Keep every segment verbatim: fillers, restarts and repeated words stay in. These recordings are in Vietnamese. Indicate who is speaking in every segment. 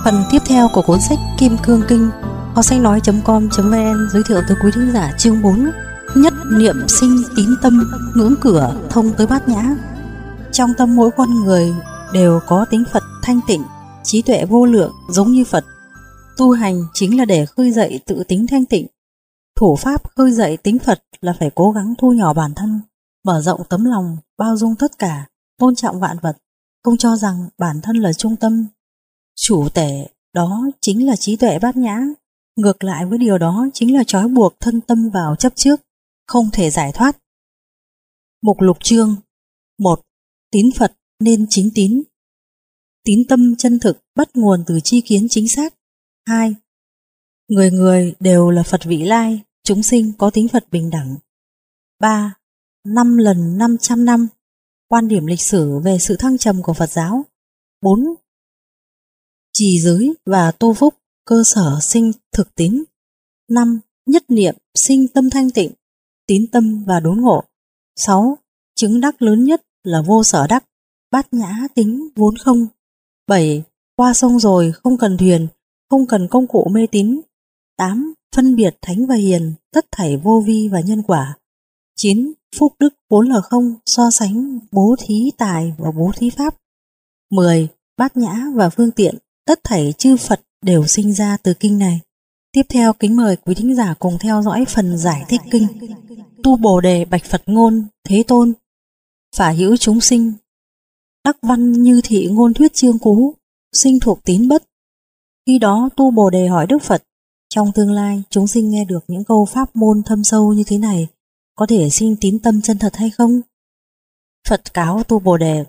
Speaker 1: Phần tiếp theo của cuốn sách Kim Cương Kinh, kho sách nói chấm com chấm vn giới thiệu tới quý thính giả chương bốn: Nhất niệm sinh tín tâm, ngưỡng cửa thông tới bát nhã. Trong tâm mỗi con người đều có tính Phật thanh tịnh, trí tuệ vô lượng giống như Phật. Tu hành chính là để khơi dậy tự tính thanh tịnh. Thủ pháp khơi dậy tính Phật là phải cố gắng thu nhỏ bản thân, mở rộng tấm lòng, bao dung tất cả, tôn trọng vạn vật, không cho rằng bản thân là trung tâm, chủ tể. Đó chính là trí tuệ bát nhã. Ngược lại với điều đó chính là trói buộc thân tâm vào chấp trước, không thể giải thoát. Mục lục chương một. Tín Phật nên chính tín. Tín tâm chân thực bắt nguồn từ tri kiến chính xác. Hai. Người người đều là Phật vị lai, chúng sinh có tính Phật bình đẳng. Ba. Năm lần năm trăm năm, quan điểm lịch sử về sự thăng trầm của Phật giáo. Bốn. Trì giới và tu phúc, cơ sở sinh thực tín. Năm. Nhất niệm sinh tâm thanh tịnh, tín tâm và đốn ngộ. Sáu. Chứng đắc lớn nhất là vô sở đắc, bát nhã tính vốn không. Bảy. Qua sông rồi không cần thuyền, không cần công cụ mê tín. Tám. Phân biệt thánh và hiền, tất thảy vô vi và nhân quả. Chín. Phúc đức vốn là không, so sánh bố thí tài và bố thí pháp. Mười. Bát nhã và phương tiện, tất thảy chư Phật đều sinh ra từ kinh này. Tiếp theo kính mời quý thính giả cùng theo dõi phần giải thích kinh. Tu Bồ Đề bạch Phật ngôn: Thế Tôn, phả hữu chúng sinh, đắc văn như thị ngôn thuyết chương cú, sinh thuộc tín bất. Khi đó Tu Bồ Đề hỏi Đức Phật: trong tương lai chúng sinh nghe được những câu pháp môn thâm sâu như thế này, có thể sinh tín tâm chân thật hay không? Phật cáo Tu Bồ Đề: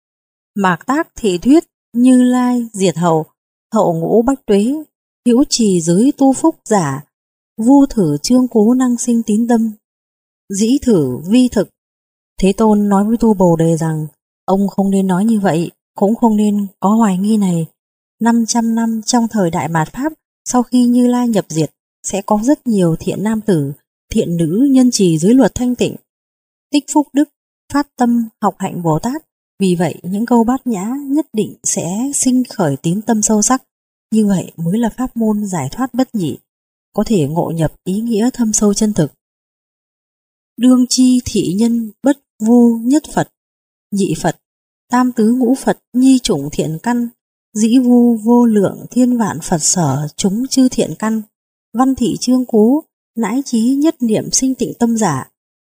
Speaker 1: Mạc tác thị thuyết, Như Lai diệt hậu, hậu ngũ bách tuế, hữu trì giới tu phúc giả, vu thử chương cú năng sinh tín tâm, dĩ thử vi thực. Thế Tôn nói với Tu Bồ Đề rằng ông không nên nói như vậy, cũng không nên có hoài nghi này. Năm trăm năm trong thời đại mạt Pháp, sau khi Như Lai nhập diệt, sẽ có rất nhiều thiện nam tử, thiện nữ nhân trì giới luật thanh tịnh, tích phúc đức, phát tâm học hạnh Bồ Tát. Vì vậy những câu bát nhã nhất định sẽ sinh khởi tín tâm sâu sắc. Như vậy mới là pháp môn giải thoát bất nhị, có thể ngộ nhập ý nghĩa thâm sâu chân thực. Đương chi thị nhân bất vô nhất Phật, nhị Phật, tam tứ ngũ Phật nhi chủng thiện căn, dĩ vu vô lượng thiên vạn Phật sở chúng chư thiện căn, văn thị chương cú, nãi chí nhất niệm sinh tịnh tâm giả.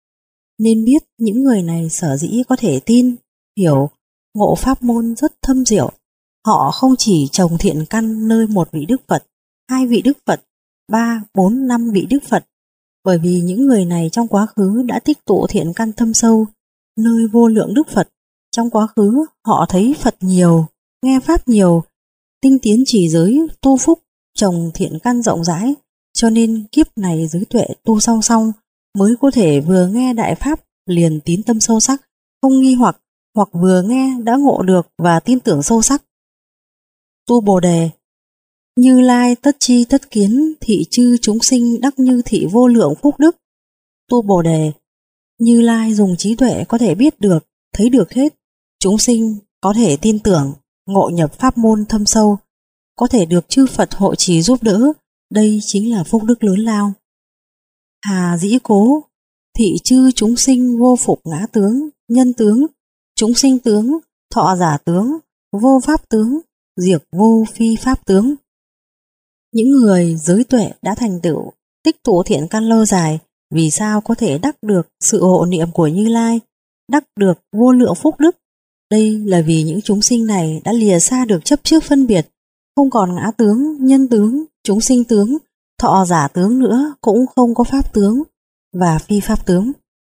Speaker 1: Nên biết những người này sở dĩ có thể tin, hiểu, ngộ pháp môn rất thâm diệu. Họ không chỉ trồng thiện căn nơi một vị Đức Phật, hai vị Đức Phật, ba, bốn, năm vị Đức Phật, bởi vì những người này trong quá khứ đã tích tụ thiện căn thâm sâu nơi vô lượng Đức Phật. Trong quá khứ họ thấy Phật nhiều, nghe pháp nhiều, tinh tiến trì giới, tu phúc, trồng thiện căn rộng rãi, cho nên kiếp này giới tuệ tu song song mới có thể vừa nghe đại pháp liền tín tâm sâu sắc, không nghi hoặc, hoặc vừa nghe đã ngộ được và tin tưởng sâu sắc. Tu Bồ Đề: Như Lai tất chi tất kiến, thị chư chúng sinh đắc như thị vô lượng phúc đức. Tu Bồ Đề: Như Lai dùng trí tuệ có thể biết được, thấy được hết. Chúng sinh có thể tin tưởng, ngộ nhập pháp môn thâm sâu, có thể được chư Phật hộ trì giúp đỡ. Đây chính là phúc đức lớn lao. Hà dĩ cố, thị chư chúng sinh vô phục ngã tướng, nhân tướng, chúng sinh tướng, thọ giả tướng, vô pháp tướng, diệt vô phi pháp tướng. Những người giới tuệ đã thành tựu, tích tụ thiện căn lâu dài, vì sao có thể đắc được sự hộ niệm của Như Lai, đắc được vô lượng phúc đức? Đây là vì những chúng sinh này đã lìa xa được chấp trước phân biệt, không còn ngã tướng, nhân tướng, chúng sinh tướng, thọ giả tướng nữa, cũng không có pháp tướng và phi pháp tướng.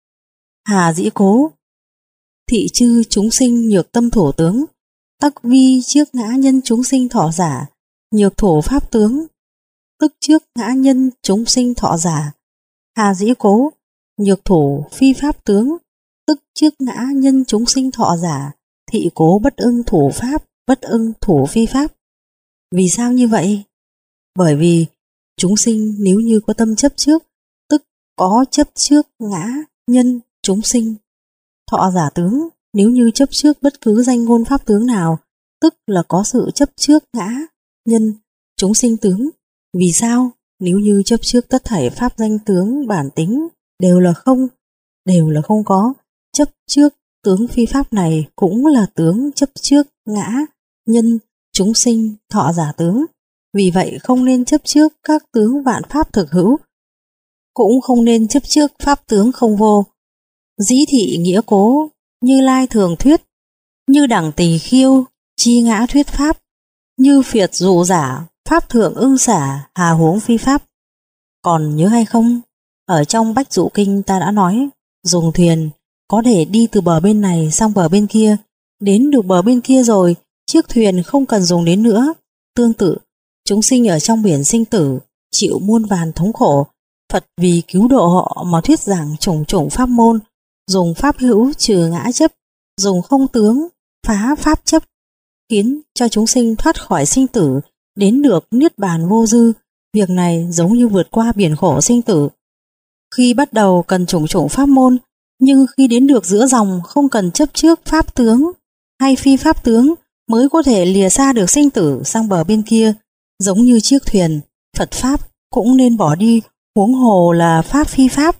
Speaker 1: Hà dĩ cố, thị chư chúng sinh nhược tâm thổ tướng, tắc vi trước ngã nhân chúng sinh thọ giả, nhược thổ pháp tướng, tức trước ngã nhân chúng sinh thọ giả. Hà dĩ cố, nhược thổ phi pháp tướng, tức trước ngã nhân chúng sinh thọ giả, thị cố bất ưng thủ pháp, bất ưng thủ phi pháp. Vì sao như vậy? Bởi vì chúng sinh nếu như có tâm chấp trước, tức có chấp trước ngã nhân chúng sinh. Thọ giả tướng nếu như chấp trước bất cứ danh ngôn pháp tướng nào, tức là có sự chấp trước ngã nhân, chúng sinh tướng. Vì sao? Nếu như chấp trước tất thảy pháp danh tướng bản tính đều là không, đều là không có, chấp trước tướng phi pháp này cũng là tướng chấp trước ngã, nhân, chúng sinh, thọ giả tướng. Vì vậy không nên chấp trước các tướng vạn pháp thực hữu, cũng không nên chấp trước pháp tướng không vô. Dĩ thị nghĩa cố, Như Lai thường thuyết, như đẳng tỳ khiêu, chi ngã thuyết pháp, như phiệt dụ giả, pháp thượng ưng xả, hà huống phi pháp. Còn nhớ hay không? Ở trong Bách Dụ Kinh ta đã nói, dùng thuyền có thể đi từ bờ bên này sang bờ bên kia, đến được bờ bên kia rồi, chiếc thuyền không cần dùng đến nữa. Tương tự, chúng sinh ở trong biển sinh tử, chịu muôn vàn thống khổ, Phật vì cứu độ họ mà thuyết giảng chủng chủng pháp môn, dùng pháp hữu trừ ngã chấp, dùng không tướng phá pháp chấp, khiến cho chúng sinh thoát khỏi sinh tử, đến được niết bàn vô dư. Việc này giống như vượt qua biển khổ sinh tử. Khi bắt đầu cần chủng chủng pháp môn, nhưng khi đến được giữa dòng không cần chấp trước pháp tướng hay phi pháp tướng, mới có thể lìa xa được sinh tử sang bờ bên kia. Giống như chiếc thuyền, Phật pháp cũng nên bỏ đi, huống hồ là pháp phi pháp.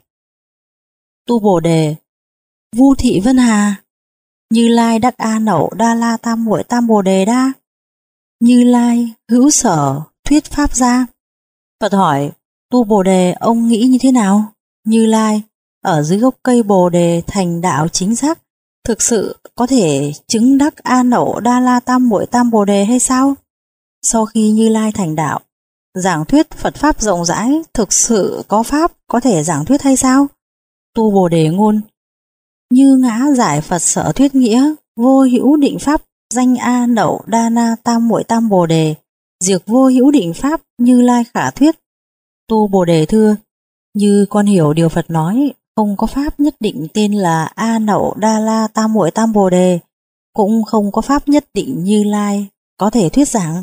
Speaker 1: Tu Bồ Đề, Vu Thị Vân Hà, Như Lai đắc A Nậu Đa La Tam Muội Tam Bồ Đề Đa. Như Lai hữu sở thuyết pháp gia. Phật hỏi, Tu Bồ Đề ông nghĩ như thế nào? Như Lai, ở dưới gốc cây Bồ Đề thành đạo chính xác, thực sự có thể chứng đắc A Nậu Đa La Tam Muội Tam Bồ Đề hay sao? Sau khi Như Lai thành đạo, giảng thuyết Phật pháp rộng rãi, thực sự có pháp có thể giảng thuyết hay sao? Tu Bồ Đề ngôn, như ngã giải Phật sở thuyết nghĩa, vô hữu định pháp danh A Nậu Đa Na Tam Muội Tam Bồ Đề, diệt vô hữu định pháp Như Lai khả thuyết. Tu Bồ Đề thưa, như con hiểu điều Phật nói, không có pháp nhất định tên là A Nậu Đa La Tam Muội Tam Bồ Đề, cũng không có pháp nhất định Như Lai có thể thuyết giảng.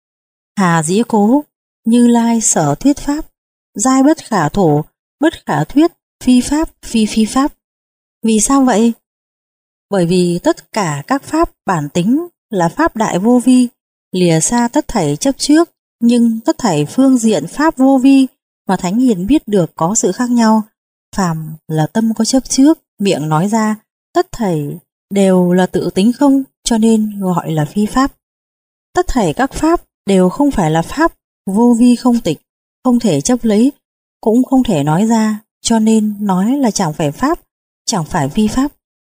Speaker 1: Hà dĩ cố, Như Lai sở thuyết pháp, giai bất khả thủ, bất khả thuyết, phi pháp, phi phi pháp. Vì sao vậy? Bởi vì tất cả các pháp bản tính là pháp đại vô vi, lìa xa tất thảy chấp trước, nhưng tất thảy phương diện pháp vô vi mà Thánh Hiền biết được có sự khác nhau. Phàm là tâm có chấp trước, miệng nói ra, tất thảy đều là tự tính không, cho nên gọi là phi pháp. Tất thảy các pháp đều không phải là pháp, vô vi không tịch, không thể chấp lấy, cũng không thể nói ra, cho nên nói là chẳng phải pháp, chẳng phải vi pháp.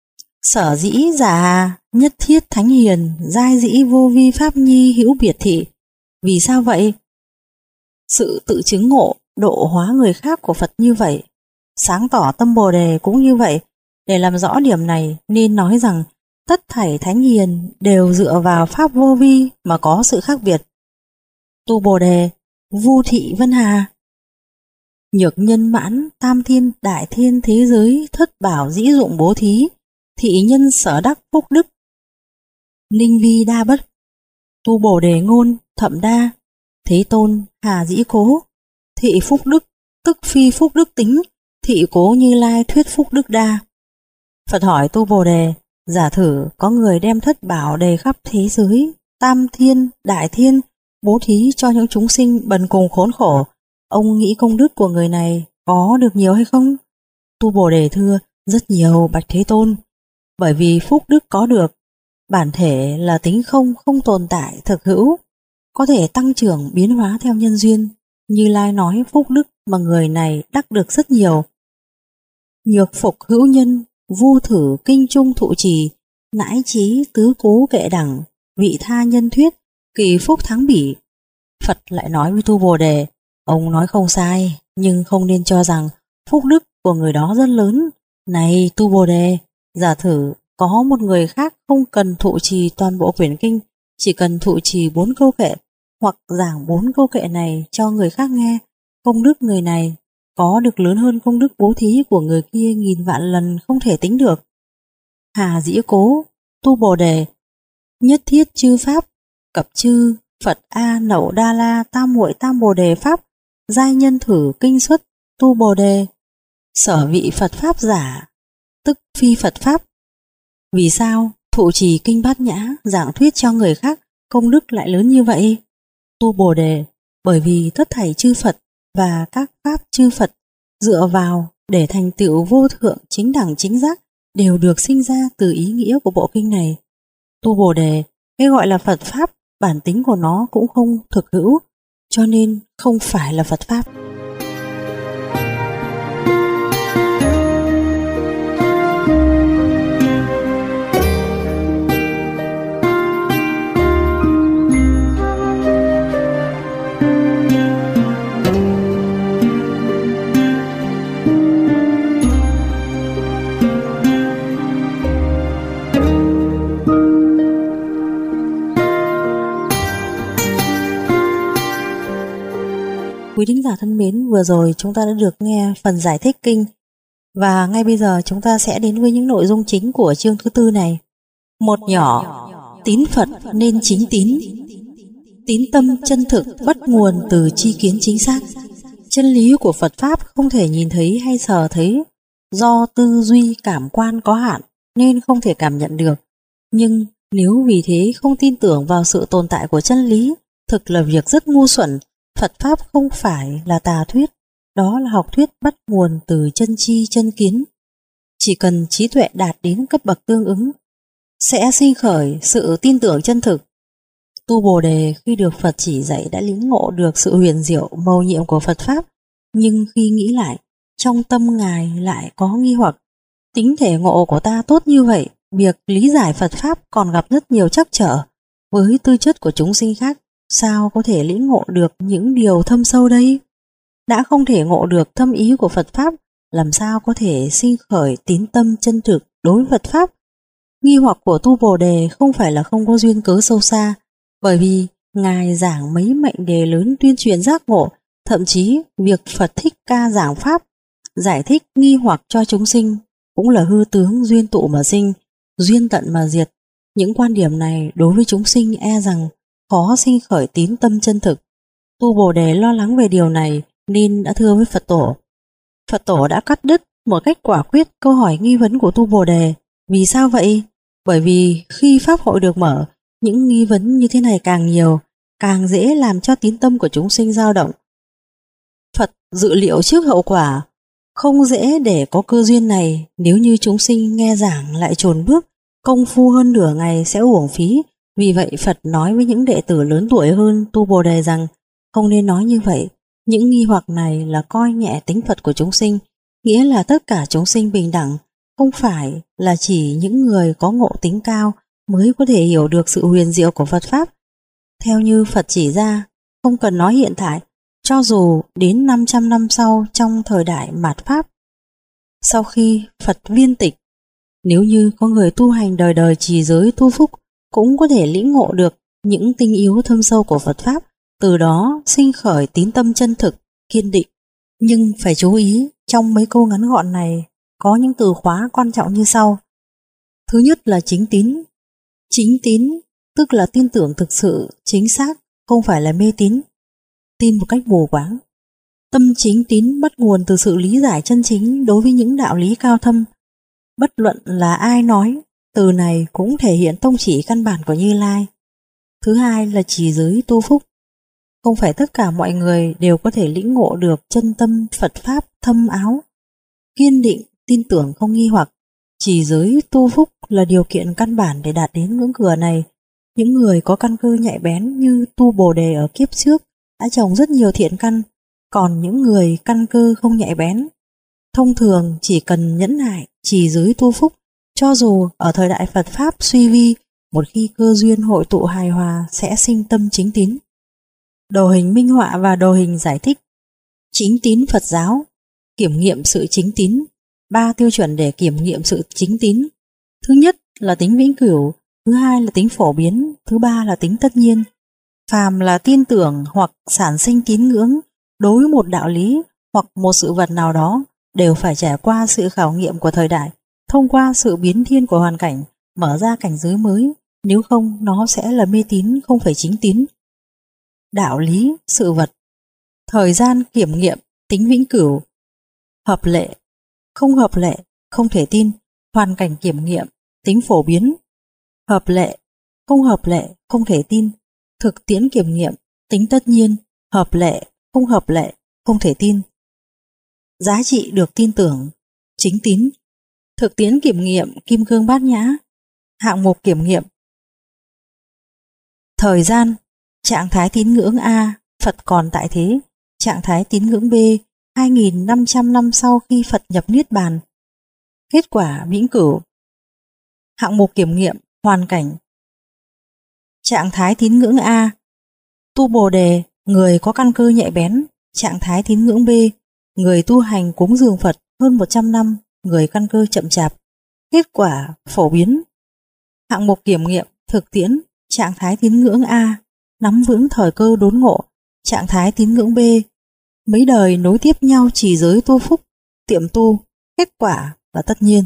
Speaker 1: Sở dĩ giả nhất thiết Thánh Hiền, giai dĩ vô vi pháp nhi hữu biệt thị. Vì sao vậy? Sự tự chứng ngộ, độ hóa người khác của Phật như vậy, sáng tỏ tâm Bồ Đề cũng như vậy. Để làm rõ điểm này nên nói rằng tất thảy Thánh Hiền đều dựa vào pháp vô vi mà có sự khác biệt. Tu Bồ Đề, Vu Thị Vân Hà, nhược nhân mãn tam thiên đại thiên thế giới thất bảo dĩ dụng bố thí, thị nhân sở đắc phúc đức. Ninh vi đa bất. Tu Bồ Đề ngôn, thậm đa, Thế Tôn hà dĩ cố, thị phúc đức, tức phi phúc đức tính, thị cố Như Lai thuyết phúc đức đa. Phật hỏi Tu Bồ Đề, giả thử có người đem thất bảo đầy khắp thế giới, tam thiên, đại thiên, bố thí cho những chúng sinh bần cùng khốn khổ, ông nghĩ công đức của người này có được nhiều hay không? Tu Bồ Đề thưa, rất nhiều bạch Thế Tôn. Bởi vì phúc đức có được, bản thể là tính không, không tồn tại, thực hữu, có thể tăng trưởng biến hóa theo nhân duyên. Như Lai nói phúc đức mà người này đắc được rất nhiều. Nhược phục hữu nhân, vu thử kinh trung thụ trì, nãi trí tứ cố kệ đẳng, vị tha nhân thuyết, kỳ phúc thắng bỉ. Phật lại nói với Tu Bồ Đề, ông nói không sai, nhưng không nên cho rằng phúc đức của người đó rất lớn. Này Tu Bồ Đề, giả thử có một người khác không cần thụ trì toàn bộ quyển kinh, chỉ cần thụ trì bốn câu kệ, hoặc giảng bốn câu kệ này cho người khác nghe, công đức người này có được lớn hơn công đức bố thí của người kia nghìn vạn lần không thể tính được. Hà dĩ cố, Tu Bồ Đề, nhất thiết chư pháp, cập chư Phật A Nậu Đa La Tam Muội Tam Bồ Đề pháp, giai nhân thử kinh xuất. Tu Bồ Đề, sở vị Phật pháp giả, tức phi Phật pháp. Vì sao thụ trì kinh Bát Nhã giảng thuyết cho người khác công đức lại lớn như vậy? tu Bồ đề, bởi vì tất thảy chư Phật và các pháp chư Phật dựa vào để thành tựu vô thượng chính đẳng chính giác đều được sinh ra từ ý nghĩa của bộ kinh này. Tu Bồ đề, cái gọi là Phật Pháp, bản tính của nó cũng không thực hữu, cho nên không phải là Phật Pháp. Quý thính giả thân mến, vừa rồi chúng ta đã được nghe phần giải thích kinh, và ngay bây giờ chúng ta sẽ đến với những nội dung chính của chương thứ tư này. Một nhỏ, tín Phật nên chính tín. Tín tâm chân thực bắt nguồn từ tri kiến chính xác. Chân lý của Phật Pháp không thể nhìn thấy hay sờ thấy, do tư duy cảm quan có hạn nên không thể cảm nhận được. Nhưng nếu vì thế không tin tưởng vào sự tồn tại của chân lý, thực là việc rất ngu xuẩn. Phật Pháp không phải là tà thuyết, đó là học thuyết bắt nguồn từ chân tri chân kiến. Chỉ cần trí tuệ đạt đến cấp bậc tương ứng, sẽ sinh khởi sự tin tưởng chân thực. Tu Bồ đề khi được Phật chỉ dạy đã lĩnh ngộ được sự huyền diệu mầu nhiệm của Phật Pháp, nhưng khi nghĩ lại, trong tâm Ngài lại có nghi hoặc. Tính thể ngộ của ta tốt như vậy, việc lý giải Phật Pháp còn gặp rất nhiều trắc trở. Với tư chất của chúng sinh khác, sao có thể lĩnh ngộ được những điều thâm sâu đây? Đã không thể ngộ được thâm ý của Phật Pháp, làm sao có thể sinh khởi tín tâm chân thực đối Phật Pháp? Nghi hoặc của tu Bồ đề không phải là không có duyên cớ sâu xa, bởi vì Ngài giảng mấy mệnh đề lớn tuyên truyền giác ngộ, thậm chí việc Phật Thích Ca giảng Pháp, giải thích nghi hoặc cho chúng sinh cũng là hư tướng duyên tụ mà sinh, duyên tận mà diệt. Những quan điểm này đối với chúng sinh e rằng khó sinh khởi tín tâm chân thực. Tu Bồ đề lo lắng về điều này nên đã thưa với Phật Tổ. Phật Tổ đã cắt đứt một cách quả quyết câu hỏi nghi vấn của tu Bồ đề. Vì sao vậy? Bởi vì khi Pháp hội được mở, những nghi vấn như thế này càng nhiều, càng dễ làm cho tín tâm của chúng sinh dao động. Phật dự liệu trước hậu quả, không dễ để có cơ duyên này. Nếu như chúng sinh nghe giảng lại chồn bước, công phu hơn nửa ngày sẽ uổng phí. Vì vậy Phật nói với những đệ tử lớn tuổi hơn tu Bồ đề rằng không nên nói như vậy. Những nghi hoặc này là coi nhẹ tính Phật của chúng sinh, nghĩa là tất cả chúng sinh bình đẳng, không phải là chỉ những người có ngộ tính cao mới có thể hiểu được sự huyền diệu của Phật Pháp. Theo như Phật chỉ ra, không cần nói hiện tại, cho dù đến năm trăm năm sau trong thời đại mạt Pháp, sau khi Phật viên tịch, nếu như có người tu hành đời đời trì giới tu phúc, cũng có thể lĩnh ngộ được những tinh yếu thâm sâu của Phật Pháp, từ đó sinh khởi tín tâm chân thực, kiên định. Nhưng phải chú ý, trong mấy câu ngắn gọn này có những từ khóa quan trọng như sau. Thứ nhất là chính tín. Chính tín tức là tin tưởng thực sự, chính xác, không phải là mê tín, tin một cách mù quáng. Tâm chính tín bắt nguồn từ sự lý giải chân chính đối với những đạo lý cao thâm. Bất luận là ai nói, từ này cũng thể hiện tông chỉ căn bản của Như Lai. Thứ hai là trì giới tu phúc. Không phải tất cả mọi người đều có thể lĩnh ngộ được chân tâm Phật Pháp thâm áo. Kiên định, tin tưởng không nghi hoặc. Trì giới tu phúc là điều kiện căn bản để đạt đến ngưỡng cửa này. Những người có căn cơ nhạy bén như tu Bồ đề ở kiếp trước đã trồng rất nhiều thiện căn, còn những người căn cơ không nhạy bén, thông thường chỉ cần nhẫn nại, trì giới tu phúc, cho dù ở thời đại Phật Pháp suy vi, một khi cơ duyên hội tụ hài hòa sẽ sinh tâm chính tín. Đồ hình minh họa và đồ hình giải thích. Chính tín Phật giáo, kiểm nghiệm sự chính tín. Ba tiêu chuẩn để kiểm nghiệm sự chính tín. Thứ nhất là tính vĩnh cửu, thứ hai là tính phổ biến, thứ ba là tính tất nhiên. Phàm là tin tưởng hoặc sản sinh tín ngưỡng đối với một đạo lý hoặc một sự vật nào đó đều phải trải qua sự khảo nghiệm của thời đại, thông qua sự biến thiên của hoàn cảnh, mở ra cảnh giới mới, nếu không nó sẽ là mê tín, không phải chính tín. Đạo lý, sự vật. Thời gian kiểm nghiệm, tính vĩnh cửu. Hợp lệ, không hợp lệ, không thể tin. Hoàn cảnh kiểm nghiệm, tính phổ biến. Hợp lệ, không hợp lệ, không thể tin. Thực tiễn kiểm nghiệm, tính tất nhiên, hợp lệ, không hợp lệ, không thể tin. Giá trị được tin tưởng, chính tín. Thực tiễn kiểm nghiệm kim cương bát nhã. Hạng mục kiểm nghiệm. Thời gian, trạng thái tín ngưỡng A, Phật còn tại thế. Trạng thái tín ngưỡng B, hai nghìn năm trăm năm sau khi Phật nhập Niết Bàn. Kết quả vĩnh cửu. Hạng mục kiểm nghiệm, hoàn cảnh. Trạng thái tín ngưỡng A, tu Bồ Đề, người có căn cơ nhạy bén. Trạng thái tín ngưỡng B, người tu hành cúng dường Phật hơn một trăm năm, người căn cơ chậm chạp. Kết quả phổ biến. Hạng mục kiểm nghiệm, thực tiễn. Trạng thái tín ngưỡng A, nắm vững thời cơ đốn ngộ. Trạng thái tín ngưỡng B, mấy đời nối tiếp nhau chỉ giới tu phúc, tiệm tu. Kết quả là tất nhiên.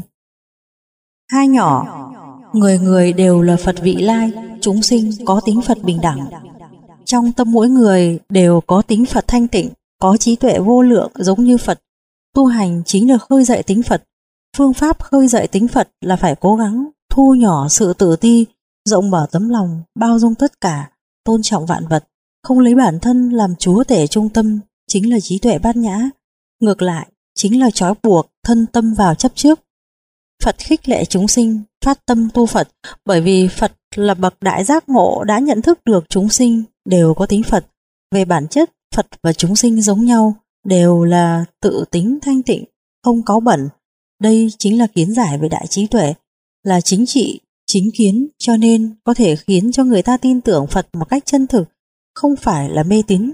Speaker 1: Hai nhỏ, người người đều là Phật vị lai, chúng sinh có tính Phật bình đẳng. Trong tâm mỗi người đều có tính Phật thanh tịnh, có trí tuệ vô lượng giống như Phật. Tu hành chính là khơi dậy tính Phật. Phương pháp khơi dậy tính Phật là phải cố gắng thu nhỏ sự tự ti, rộng mở tấm lòng, bao dung tất cả, tôn trọng vạn vật, không lấy bản thân làm chúa tể trung tâm, chính là trí tuệ bát nhã. Ngược lại, chính là trói buộc thân tâm vào chấp trước. Phật khích lệ chúng sinh phát tâm tu Phật, bởi vì Phật là bậc đại giác ngộ đã nhận thức được chúng sinh đều có tính Phật. Về bản chất, Phật và chúng sinh giống nhau, đều là tự tính thanh tịnh, không cáu bẩn. Đây chính là kiến giải về đại trí tuệ, là chính trị, chính kiến, cho nên có thể khiến cho người ta tin tưởng Phật một cách chân thực, không phải là mê tín.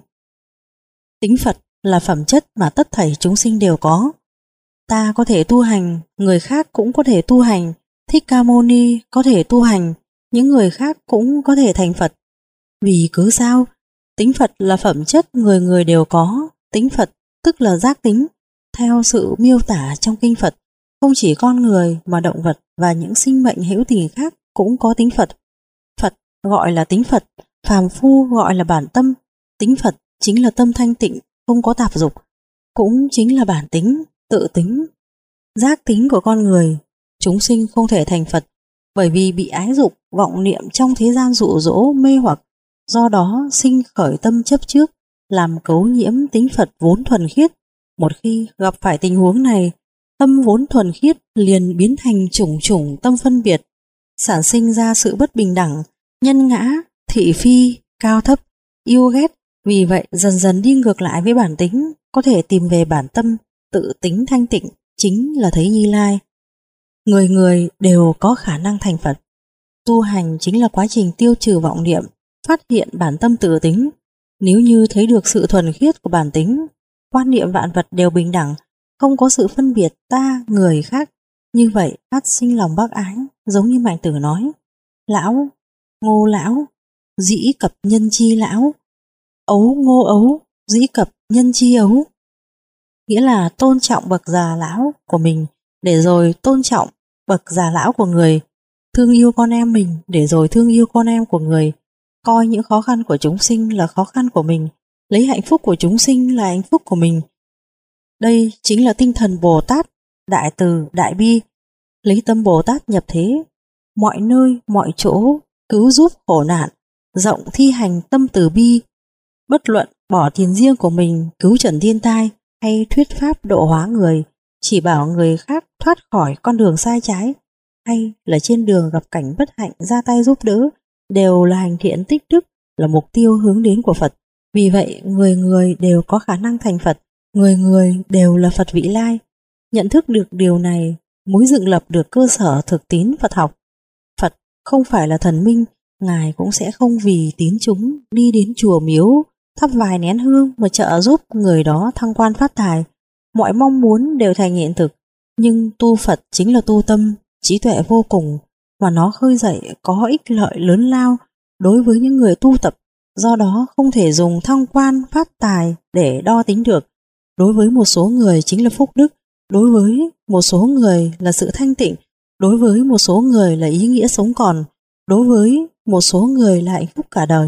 Speaker 1: Tính Phật là phẩm chất mà tất thảy chúng sinh đều có. Ta có thể tu hành, người khác cũng có thể tu hành. Thích Ca Mâu Ni có thể tu hành, những người khác cũng có thể thành Phật. Vì cứ sao? Tính Phật là phẩm chất người người đều có. Tính Phật tức là giác tính. Theo sự miêu tả trong kinh Phật, không chỉ con người mà động vật và những sinh mệnh hữu tình khác cũng có tính Phật. Phật gọi là tính Phật, phàm phu gọi là bản tâm. Tính Phật chính là tâm thanh tịnh, không có tạp dục, cũng chính là bản tính, tự tính, giác tính của con người. Chúng sinh không thể thành Phật bởi vì bị ái dục, vọng niệm trong thế gian dụ dỗ mê hoặc, do đó sinh khởi tâm chấp trước, làm cấu nhiễm tính Phật vốn thuần khiết. Một khi gặp phải tình huống này, tâm vốn thuần khiết liền biến thành chủng chủng tâm phân biệt, sản sinh ra sự bất bình đẳng, nhân ngã, thị phi, cao thấp, yêu ghét. Vì vậy dần dần đi ngược lại với bản tính, có thể tìm về bản tâm, tự tính thanh tịnh, chính là thấy Như Lai. Người người đều có khả năng thành Phật. Tu hành chính là quá trình tiêu trừ vọng niệm, phát hiện bản tâm tự tính. Nếu như thấy được sự thuần khiết của bản tính, quan niệm vạn vật đều bình đẳng, không có sự phân biệt ta, người khác, như vậy phát sinh lòng bác ái, giống như Mạnh Tử nói: lão, ngô lão, dĩ cập nhân chi lão, ấu ngô ấu, dĩ cập nhân chi ấu. Nghĩa là tôn trọng bậc già lão của mình để rồi tôn trọng bậc già lão của người, thương yêu con em mình để rồi thương yêu con em của người, coi những khó khăn của chúng sinh là khó khăn của mình, lấy hạnh phúc của chúng sinh là hạnh phúc của mình. Đây chính là tinh thần Bồ Tát, đại từ, đại bi, lấy tâm Bồ Tát nhập thế, mọi nơi, mọi chỗ, cứu giúp khổ nạn, rộng thi hành tâm từ bi, bất luận bỏ tiền riêng của mình cứu trần thiên tai hay thuyết pháp độ hóa người, chỉ bảo người khác thoát khỏi con đường sai trái, hay là trên đường gặp cảnh bất hạnh ra tay giúp đỡ, đều là hành thiện tích đức, là mục tiêu hướng đến của Phật. Vì vậy người người đều có khả năng thành Phật, người người đều là Phật vị lai. Nhận thức được điều này mới dựng lập được cơ sở thực tín Phật học. Phật không phải là thần minh, Ngài cũng sẽ không vì tín chúng đi đến chùa miếu thắp vài nén hương mà trợ giúp người đó thăng quan phát tài. Mọi mong muốn đều thành hiện thực, nhưng tu Phật chính là tu tâm, trí tuệ vô cùng, mà nó khơi dậy có ích lợi lớn lao đối với những người tu tập. Do đó không thể dùng thăng quan phát tài để đo tính được. Đối với một số người chính là phúc đức, đối với một số người là sự thanh tịnh, đối với một số người là ý nghĩa sống còn, đối với một số người là hạnh phúc cả đời.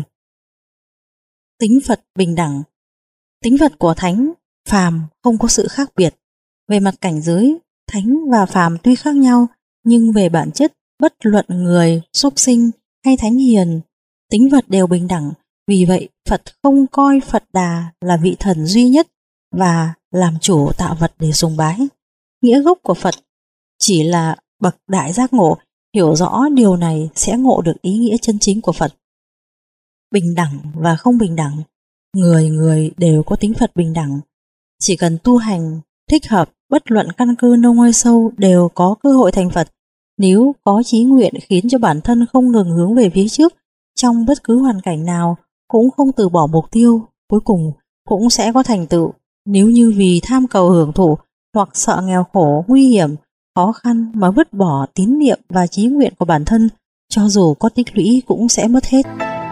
Speaker 1: Tính Phật bình đẳng. Tính Phật của thánh, phàm không có sự khác biệt. Về mặt cảnh giới, thánh và phàm tuy khác nhau, nhưng về bản chất, bất luận người, súc sinh hay thánh hiền, tính vật đều bình đẳng. Vì vậy, Phật không coi Phật Đà là vị thần duy nhất và làm chủ tạo vật để sùng bái. Nghĩa gốc của Phật chỉ là bậc đại giác ngộ, hiểu rõ điều này sẽ ngộ được ý nghĩa chân chính của Phật. Bình đẳng và không bình đẳng, người người đều có tính Phật bình đẳng. Chỉ cần tu hành thích hợp, bất luận căn cơ nông hay sâu đều có cơ hội thành Phật. Nếu có chí nguyện khiến cho bản thân không ngừng hướng về phía trước, trong bất cứ hoàn cảnh nào cũng không từ bỏ mục tiêu, cuối cùng cũng sẽ có thành tựu. Nếu như vì tham cầu hưởng thụ hoặc sợ nghèo khổ, nguy hiểm, khó khăn mà vứt bỏ tín niệm và chí nguyện của bản thân, cho dù có tích lũy cũng sẽ mất hết.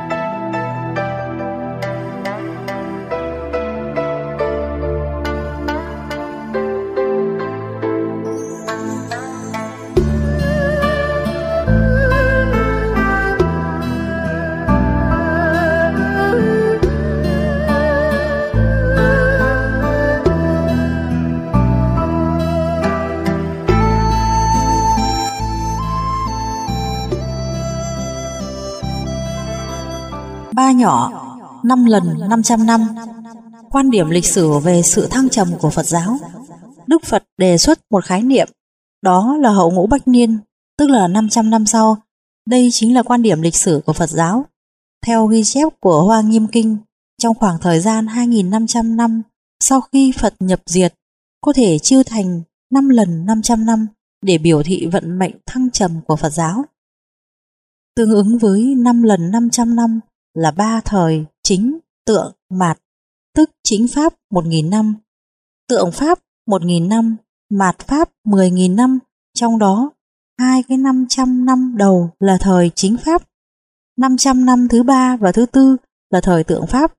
Speaker 1: Ba nhỏ, năm lần năm trăm năm. Quan điểm lịch sử về sự thăng trầm của Phật giáo. Đức Phật đề xuất một khái niệm, đó là hậu ngũ bách niên, tức là năm trăm năm sau. Đây chính là quan điểm lịch sử của Phật giáo. Theo ghi chép của Hoa Nghiêm Kinh, trong khoảng thời gian hai nghìn năm trăm năm sau khi Phật nhập diệt, có thể chia thành năm lần năm trăm năm để biểu thị vận mệnh thăng trầm của Phật giáo. Tương ứng với năm lần năm trăm năm là ba thời chính, tượng, mạt, tức chính pháp một nghìn năm, tượng pháp một nghìn năm, mạt pháp mười nghìn năm, trong đó hai cái năm trăm năm đầu là thời chính pháp, năm trăm năm thứ ba và thứ tư là thời tượng pháp.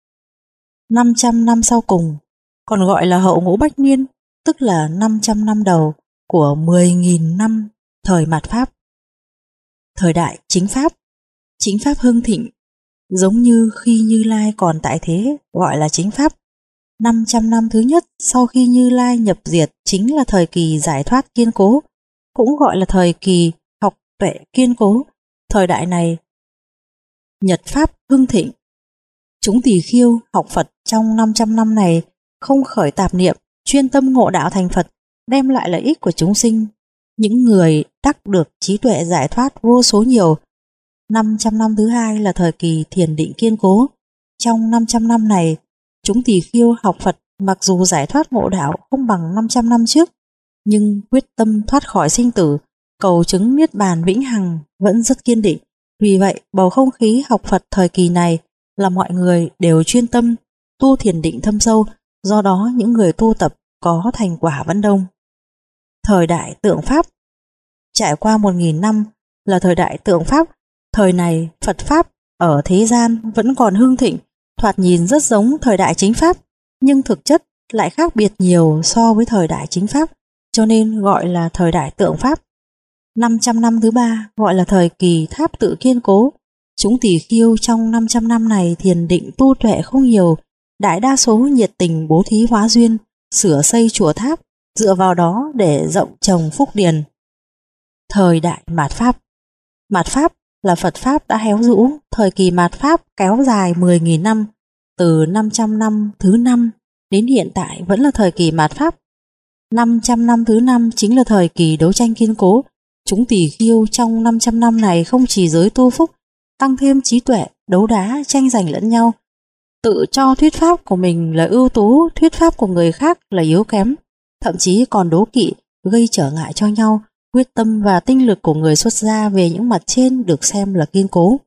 Speaker 1: năm trăm năm sau cùng còn gọi là hậu ngũ bách niên, tức là năm trăm năm đầu của mười nghìn năm thời mạt pháp. Thời đại chính pháp, chính pháp hưng thịnh, giống như khi Như Lai còn tại thế gọi là chính pháp. năm trăm năm thứ nhất sau khi Như Lai nhập diệt chính là thời kỳ giải thoát kiên cố, cũng gọi là thời kỳ học tuệ kiên cố. Thời đại này Nhật pháp hưng thịnh. Chúng tỳ khưu học Phật trong năm trăm năm này không khởi tạp niệm, chuyên tâm ngộ đạo thành Phật, đem lại lợi ích của chúng sinh. Những người đắc được trí tuệ giải thoát vô số nhiều. năm trăm năm thứ hai là thời kỳ thiền định kiên cố. Trong năm trăm năm này, chúng tỳ khưu học Phật mặc dù giải thoát ngộ đạo không bằng năm trăm năm trước, nhưng quyết tâm thoát khỏi sinh tử, cầu chứng niết bàn vĩnh hằng vẫn rất kiên định. Vì vậy, bầu không khí học Phật thời kỳ này là mọi người đều chuyên tâm tu thiền định thâm sâu, do đó những người tu tập có thành quả vẫn đông. Thời đại tượng pháp trải qua một nghìn năm là thời đại tượng pháp. Thời này Phật pháp ở thế gian vẫn còn hưng thịnh, thoạt nhìn rất giống thời đại chính pháp, nhưng thực chất lại khác biệt nhiều so với thời đại chính pháp, cho nên gọi là thời đại tượng pháp. năm trăm năm thứ ba gọi là thời kỳ tháp tự kiên cố. Chúng tỳ khưu trong năm trăm năm này thiền định tu tuệ không nhiều, đại đa số nhiệt tình bố thí hóa duyên, sửa xây chùa tháp, dựa vào đó để rộng trồng phúc điền. Thời đại mạt pháp. Mạt pháp là Phật pháp đã héo rũ. Thời kỳ mạt pháp kéo dài mười nghìn năm, từ năm trăm năm thứ năm đến hiện tại vẫn là thời kỳ mạt pháp. năm trăm năm thứ năm chính là thời kỳ đấu tranh kiên cố. Chúng tỳ khưu trong năm trăm năm này không chỉ giới tu phúc, tăng thêm trí tuệ, đấu đá, tranh giành lẫn nhau, tự cho thuyết pháp của mình là ưu tú, thuyết pháp của người khác là yếu kém, thậm chí còn đố kỵ, gây trở ngại cho nhau. Quyết tâm và tinh lực của người xuất gia về những mặt trên được xem là kiên cố.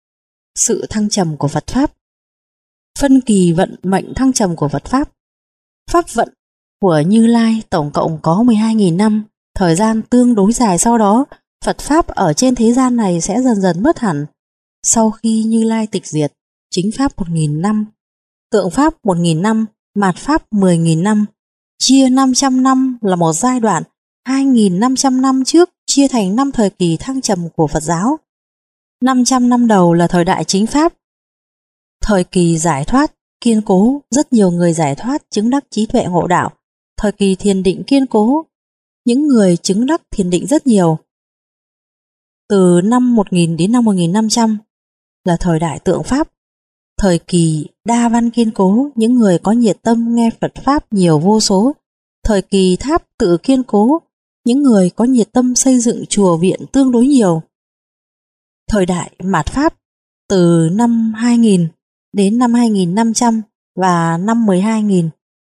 Speaker 1: Sự thăng trầm của Phật pháp. Phân kỳ vận mệnh thăng trầm của Phật pháp. Pháp vận của Như Lai tổng cộng có mười hai nghìn năm, thời gian tương đối dài. Sau đó Phật pháp ở trên thế gian này sẽ dần dần mất hẳn. Sau khi Như Lai tịch diệt, chính pháp một nghìn năm, tượng pháp một nghìn năm, mạt pháp mười nghìn năm. Chia năm trăm năm là một giai đoạn. hai nghìn năm trăm năm trước chia thành năm thời kỳ thăng trầm của Phật giáo. năm trăm năm đầu là thời đại chính pháp, thời kỳ giải thoát kiên cố, rất nhiều người giải thoát chứng đắc trí tuệ ngộ đạo. Thời kỳ thiền định kiên cố, những người chứng đắc thiền định rất nhiều. Từ năm một nghìn đến năm một nghìn năm trăm là thời đại tượng pháp. Thời kỳ đa văn kiên cố, những người có nhiệt tâm nghe Phật Pháp nhiều vô số. Thời kỳ tháp tự kiên cố, những người có nhiệt tâm xây dựng chùa viện tương đối nhiều. Thời đại mạt Pháp, từ năm hai nghìn đến năm hai nghìn năm trăm và năm mười hai nghìn.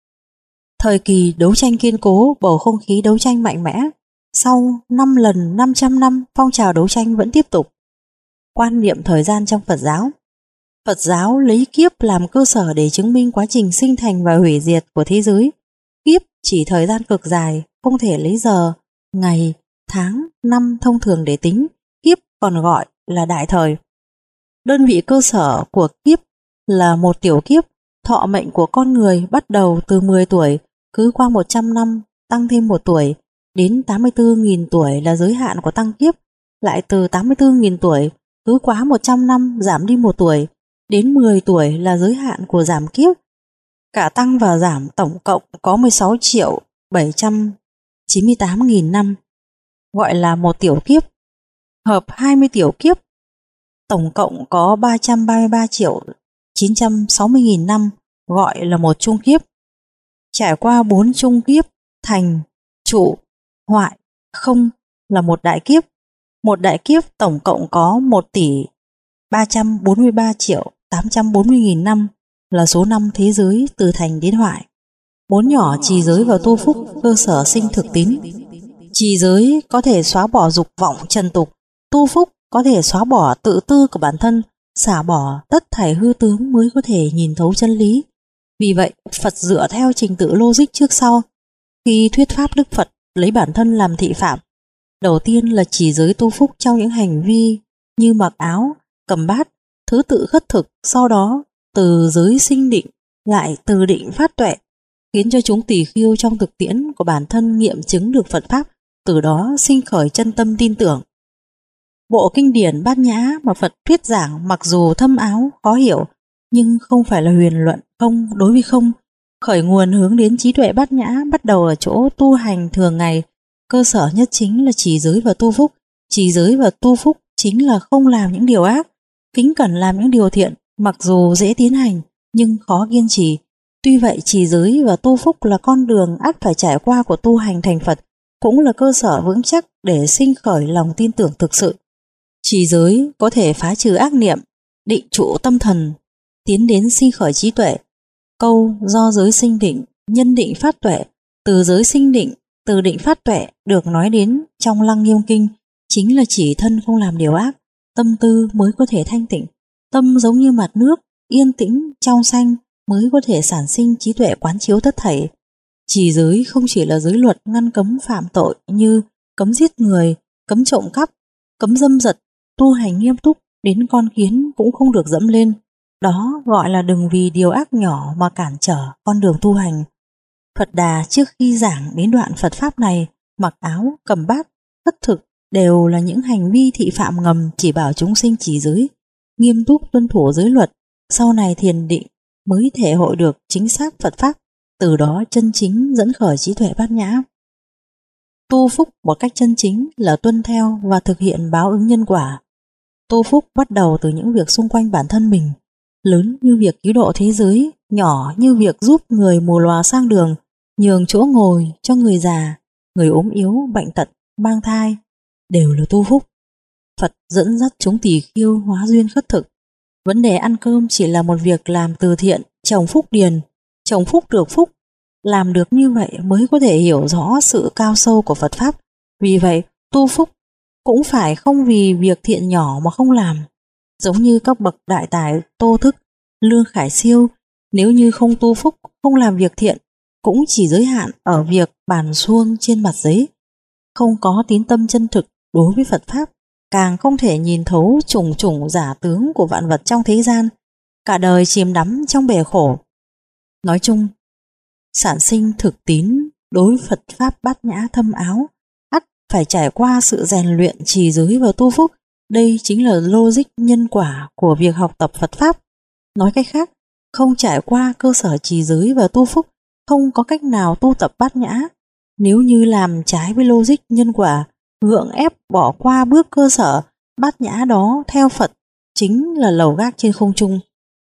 Speaker 1: Thời kỳ đấu tranh kiên cố, bầu không khí đấu tranh mạnh mẽ. Sau năm lần năm trăm năm, phong trào đấu tranh vẫn tiếp tục. Quan niệm thời gian trong Phật giáo. Phật giáo lấy kiếp làm cơ sở để chứng minh quá trình sinh thành và hủy diệt của thế giới. Kiếp chỉ thời gian cực dài, không thể lấy giờ, ngày, tháng, năm thông thường để tính. Kiếp còn gọi là đại thời. Đơn vị cơ sở của kiếp là một tiểu kiếp. Thọ mệnh của con người bắt đầu từ mười tuổi, cứ qua một trăm năm tăng thêm một tuổi, đến tám mươi tư nghìn tuổi là giới hạn của tăng kiếp. Lại từ tám mươi tư nghìn tuổi, cứ quá một trăm năm giảm đi một tuổi, đến mười tuổi là giới hạn của giảm kiếp. Cả tăng và giảm tổng cộng có mười sáu triệu bảy trăm chín mươi tám nghìn năm, gọi là một tiểu kiếp. Hợp hai mươi tiểu kiếp, tổng cộng có ba trăm ba mươi ba triệu chín trăm sáu mươi nghìn năm, gọi là một trung kiếp. Trải qua bốn trung kiếp, thành, trụ, hoại, không là một đại kiếp. Một đại kiếp tổng cộng có một tỷ ba trăm bốn mươi ba triệu tám trăm bốn mươi nghìn năm, là số năm thế giới từ thành đến hoại. Bốn nhỏ trì giới và tu phúc, cơ sở sinh thực tín. Trì giới có thể xóa bỏ dục vọng trần tục, tu phúc có thể xóa bỏ tự tư của bản thân, xả bỏ tất thảy hư tướng mới có thể nhìn thấu chân lý. Vì vậy, Phật dựa theo trình tự logic trước sau. Khi thuyết pháp, Đức Phật lấy bản thân làm thị phạm. Đầu tiên là trì giới tu phúc trong những hành vi như mặc áo, cầm bát, thứ tự khất thực, sau đó từ giới sinh định lại từ định phát tuệ, khiến cho chúng tỳ khưu trong thực tiễn của bản thân nghiệm chứng được Phật Pháp, từ đó sinh khởi chân tâm tin tưởng. Bộ kinh điển Bát Nhã mà Phật thuyết giảng mặc dù thâm áo, khó hiểu, nhưng không phải là huyền luận không đối với không. Khởi nguồn hướng đến trí tuệ Bát Nhã bắt đầu ở chỗ tu hành thường ngày. Cơ sở nhất chính là trì giới và tu phúc. Trì giới và tu phúc chính là không làm những điều ác, kính cẩn làm những điều thiện, mặc dù dễ tiến hành nhưng khó kiên trì. Tuy vậy, trì giới và tu phúc là con đường ắt phải trải qua của tu hành thành Phật, cũng là cơ sở vững chắc để sinh khởi lòng tin tưởng thực sự. Trì giới có thể phá trừ ác niệm, định trụ tâm thần, tiến đến sinh khởi trí tuệ. Câu do giới sinh định, nhân định phát tuệ, từ giới sinh định, từ định phát tuệ được nói đến trong Lăng Nghiêm Kinh chính là chỉ thân không làm điều ác, tâm tư mới có thể thanh tịnh. Tâm giống như mặt nước, yên tĩnh, trong xanh mới có thể sản sinh trí tuệ quán chiếu tất thảy. Trì giới không chỉ là giới luật ngăn cấm phạm tội như cấm giết người, cấm trộm cắp, cấm dâm dật, tu hành nghiêm túc đến con kiến cũng không được dẫm lên. Đó gọi là đừng vì điều ác nhỏ mà cản trở con đường tu hành. Phật Đà trước khi giảng đến đoạn Phật Pháp này, mặc áo, cầm bát, khất thực đều là những hành vi thị phạm ngầm chỉ bảo chúng sinh trì giới, nghiêm túc tuân thủ giới luật, sau này thiền định mới thể hội được chính xác Phật Pháp, từ đó chân chính dẫn khởi trí tuệ bát nhã. Tu phúc một cách chân chính là tuân theo và thực hiện báo ứng nhân quả. Tu phúc bắt đầu từ những việc xung quanh bản thân mình, lớn như việc cứu độ thế giới, nhỏ như việc giúp người mù lòa sang đường, nhường chỗ ngồi cho người già, người ốm yếu, bệnh tật, mang thai, đều là tu phúc. Phật dẫn dắt chúng tỳ khưu hóa duyên khất thực. Vấn đề ăn cơm chỉ là một việc làm từ thiện, trồng phúc điền, trồng phúc được phúc. Làm được như vậy mới có thể hiểu rõ sự cao sâu của Phật Pháp. Vì vậy, tu phúc cũng phải không vì việc thiện nhỏ mà không làm. Giống như các bậc đại tài Tô Thức, Lương Khải Siêu, nếu như không tu phúc, không làm việc thiện, cũng chỉ giới hạn ở việc bàn suông trên mặt giấy. Không có tín tâm chân thực đối với Phật Pháp, càng không thể nhìn thấu trùng trùng giả tướng của vạn vật trong thế gian, cả đời chìm đắm trong bể khổ. Nói chung, sản sinh thực tín đối với Phật Pháp bát nhã thâm áo, ắt phải trải qua sự rèn luyện trì giới và tu phúc. Đây chính là logic nhân quả của việc học tập Phật Pháp. Nói cách khác, không trải qua cơ sở trì giới và tu phúc, không có cách nào tu tập bát nhã. Nếu như làm trái với logic nhân quả, gượng ép bỏ qua bước cơ sở bát nhã đó theo Phật chính là lầu gác trên không trung.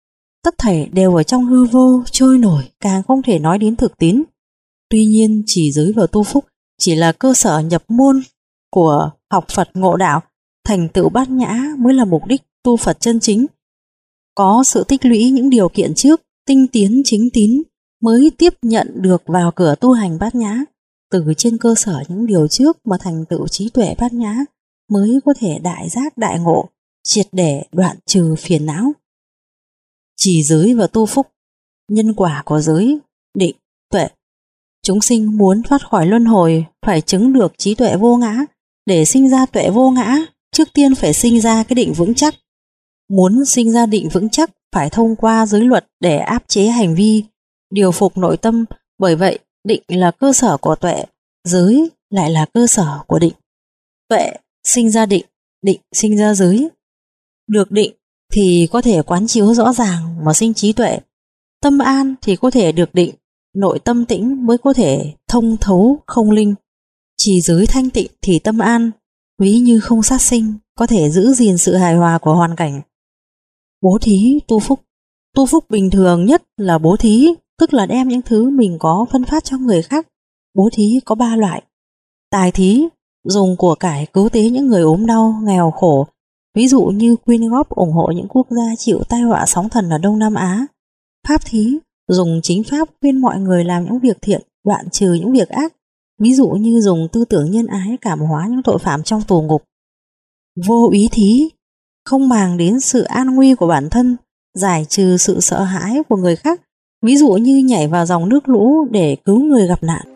Speaker 1: tất thảy đều ở trong hư vô trôi nổi, càng không thể nói đến thực tín. Tuy nhiên trì giới và tu phúc chỉ là cơ sở nhập môn của học Phật ngộ đạo, thành tựu bát nhã mới là mục đích tu Phật chân chính. Có sự tích lũy những điều kiện trước, tinh tiến chính tín mới tiếp nhận được vào cửa tu hành bát nhã. Từ trên cơ sở những điều trước mà thành tựu trí tuệ bát nhã mới có thể đại giác đại ngộ, triệt để đoạn trừ phiền não. Trì giới và tu phúc, nhân quả của giới, định, tuệ. Chúng sinh muốn thoát khỏi luân hồi phải chứng được trí tuệ vô ngã. Để sinh ra tuệ vô ngã, trước tiên phải sinh ra cái định vững chắc. Muốn sinh ra định vững chắc phải thông qua giới luật để áp chế hành vi, điều phục nội tâm. Bởi vậy định là cơ sở của tuệ, giới lại là cơ sở của định. Tuệ sinh ra định, định sinh ra giới. Được định thì có thể quán chiếu rõ ràng mà sinh trí tuệ. Tâm an thì có thể được định, nội tâm tĩnh mới có thể thông thấu không linh. Trì giới thanh tịnh thì tâm an, ví như không sát sinh, có thể giữ gìn sự hài hòa của hoàn cảnh. Bố thí, tu phúc. Tu phúc bình thường nhất là bố thí, tức là đem những thứ mình có phân phát cho người khác. Bố thí có ba loại. Tài thí, dùng của cải cứu tế những người ốm đau, nghèo khổ, ví dụ như quyên góp ủng hộ những quốc gia chịu tai họa sóng thần ở Đông Nam Á. Pháp thí, dùng chính pháp khuyên mọi người làm những việc thiện, đoạn trừ những việc ác, ví dụ như dùng tư tưởng nhân ái cảm hóa những tội phạm trong tù ngục. Vô úy thí, không màng đến sự an nguy của bản thân, giải trừ sự sợ hãi của người khác, ví dụ như nhảy vào dòng nước lũ để cứu người gặp nạn.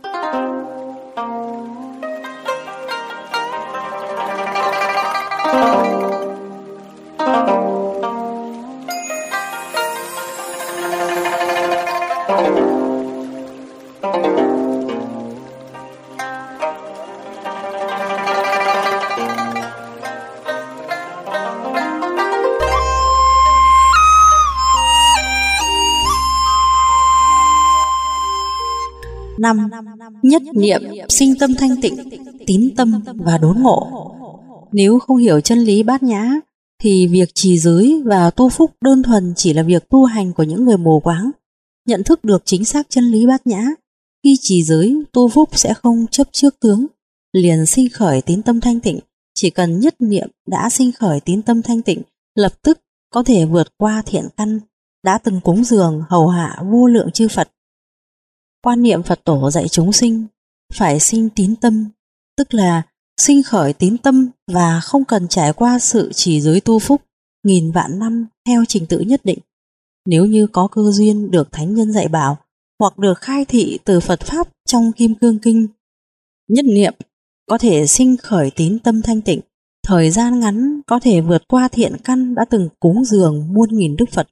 Speaker 1: Năm. Nhất niệm sinh tâm thanh tịnh, tín tâm và đốn ngộ. Nếu không hiểu chân lý bát nhã thì việc trì giới và tu phúc đơn thuần chỉ là việc tu hành của những người mù quáng. Nhận thức được chính xác chân lý bát nhã, khi trì giới tu phúc sẽ không chấp trước tướng, liền sinh khởi tín tâm thanh tịnh. Chỉ cần nhất niệm đã sinh khởi tín tâm thanh tịnh, lập tức có thể vượt qua thiện căn, đã từng cúng dường hầu hạ vô lượng chư Phật. Quan niệm Phật tổ dạy chúng sinh phải sinh tín tâm, tức là sinh khởi tín tâm và không cần trải qua sự trì giới tu phúc nghìn vạn năm theo trình tự nhất định. Nếu như có cơ duyên được thánh nhân dạy bảo hoặc được khai thị từ Phật Pháp trong Kim Cương Kinh, nhất niệm có thể sinh khởi tín tâm thanh tịnh, thời gian ngắn có thể vượt qua thiện căn đã từng cúng dường muôn nghìn Đức Phật.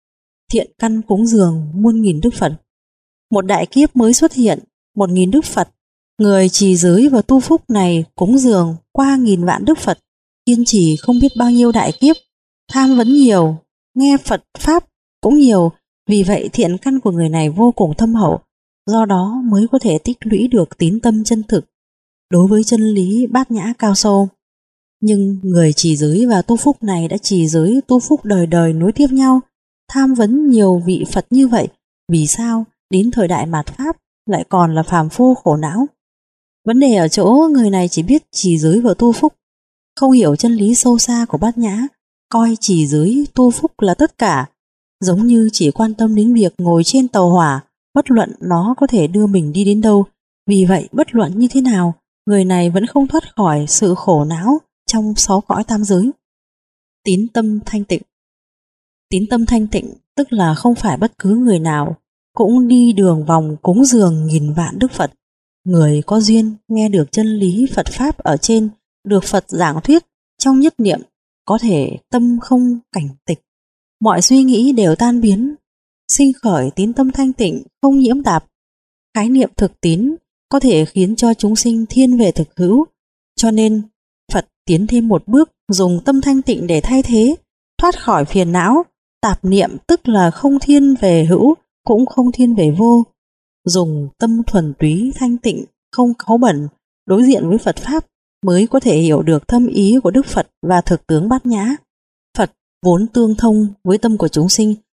Speaker 1: Thiện căn cúng dường muôn nghìn Đức Phật. Một đại kiếp mới xuất hiện, một nghìn Đức Phật. Người trì giới và tu phúc này cúng dường qua nghìn vạn Đức Phật, kiên trì không biết bao nhiêu đại kiếp, tham vấn nhiều, nghe Phật Pháp cũng nhiều, vì vậy thiện căn của người này vô cùng thâm hậu, do đó mới có thể tích lũy được tín tâm chân thực đối với chân lý bát nhã cao sâu. Nhưng người trì giới và tu phúc này đã trì giới tu phúc đời đời nối tiếp nhau, tham vấn nhiều vị Phật như vậy, vì sao đến thời đại mạt Pháp lại còn là phàm phu khổ não? Vấn đề ở chỗ người này chỉ biết trì giới và tu phúc, không hiểu chân lý sâu xa của bát nhã, coi trì giới tu phúc là tất cả, giống như chỉ quan tâm đến việc ngồi trên tàu hỏa, bất luận nó có thể đưa mình đi đến đâu. Vì vậy bất luận như thế nào, người này vẫn không thoát khỏi sự khổ não trong sáu cõi tam giới. Tín tâm thanh tịnh. Tín tâm thanh tịnh tức là không phải bất cứ người nào cũng đi đường vòng cúng dường nghìn vạn Đức Phật. Người có duyên nghe được chân lý Phật Pháp ở trên, được Phật giảng thuyết, trong nhất niệm có thể tâm không cảnh tịch, mọi suy nghĩ đều tan biến, sinh khởi tín tâm thanh tịnh không nhiễm tạp. Khái niệm thực tín có thể khiến cho chúng sinh thiên về thực hữu, cho nên Phật tiến thêm một bước, dùng tâm thanh tịnh để thay thế, thoát khỏi phiền não. Tạp niệm tức là không thiên về hữu, cũng không thiên về vô. Dùng tâm thuần túy thanh tịnh, không cáu bẩn, đối diện với Phật Pháp mới có thể hiểu được thâm ý của Đức Phật và thực tướng bát nhã. Phật vốn tương thông với tâm của chúng sinh,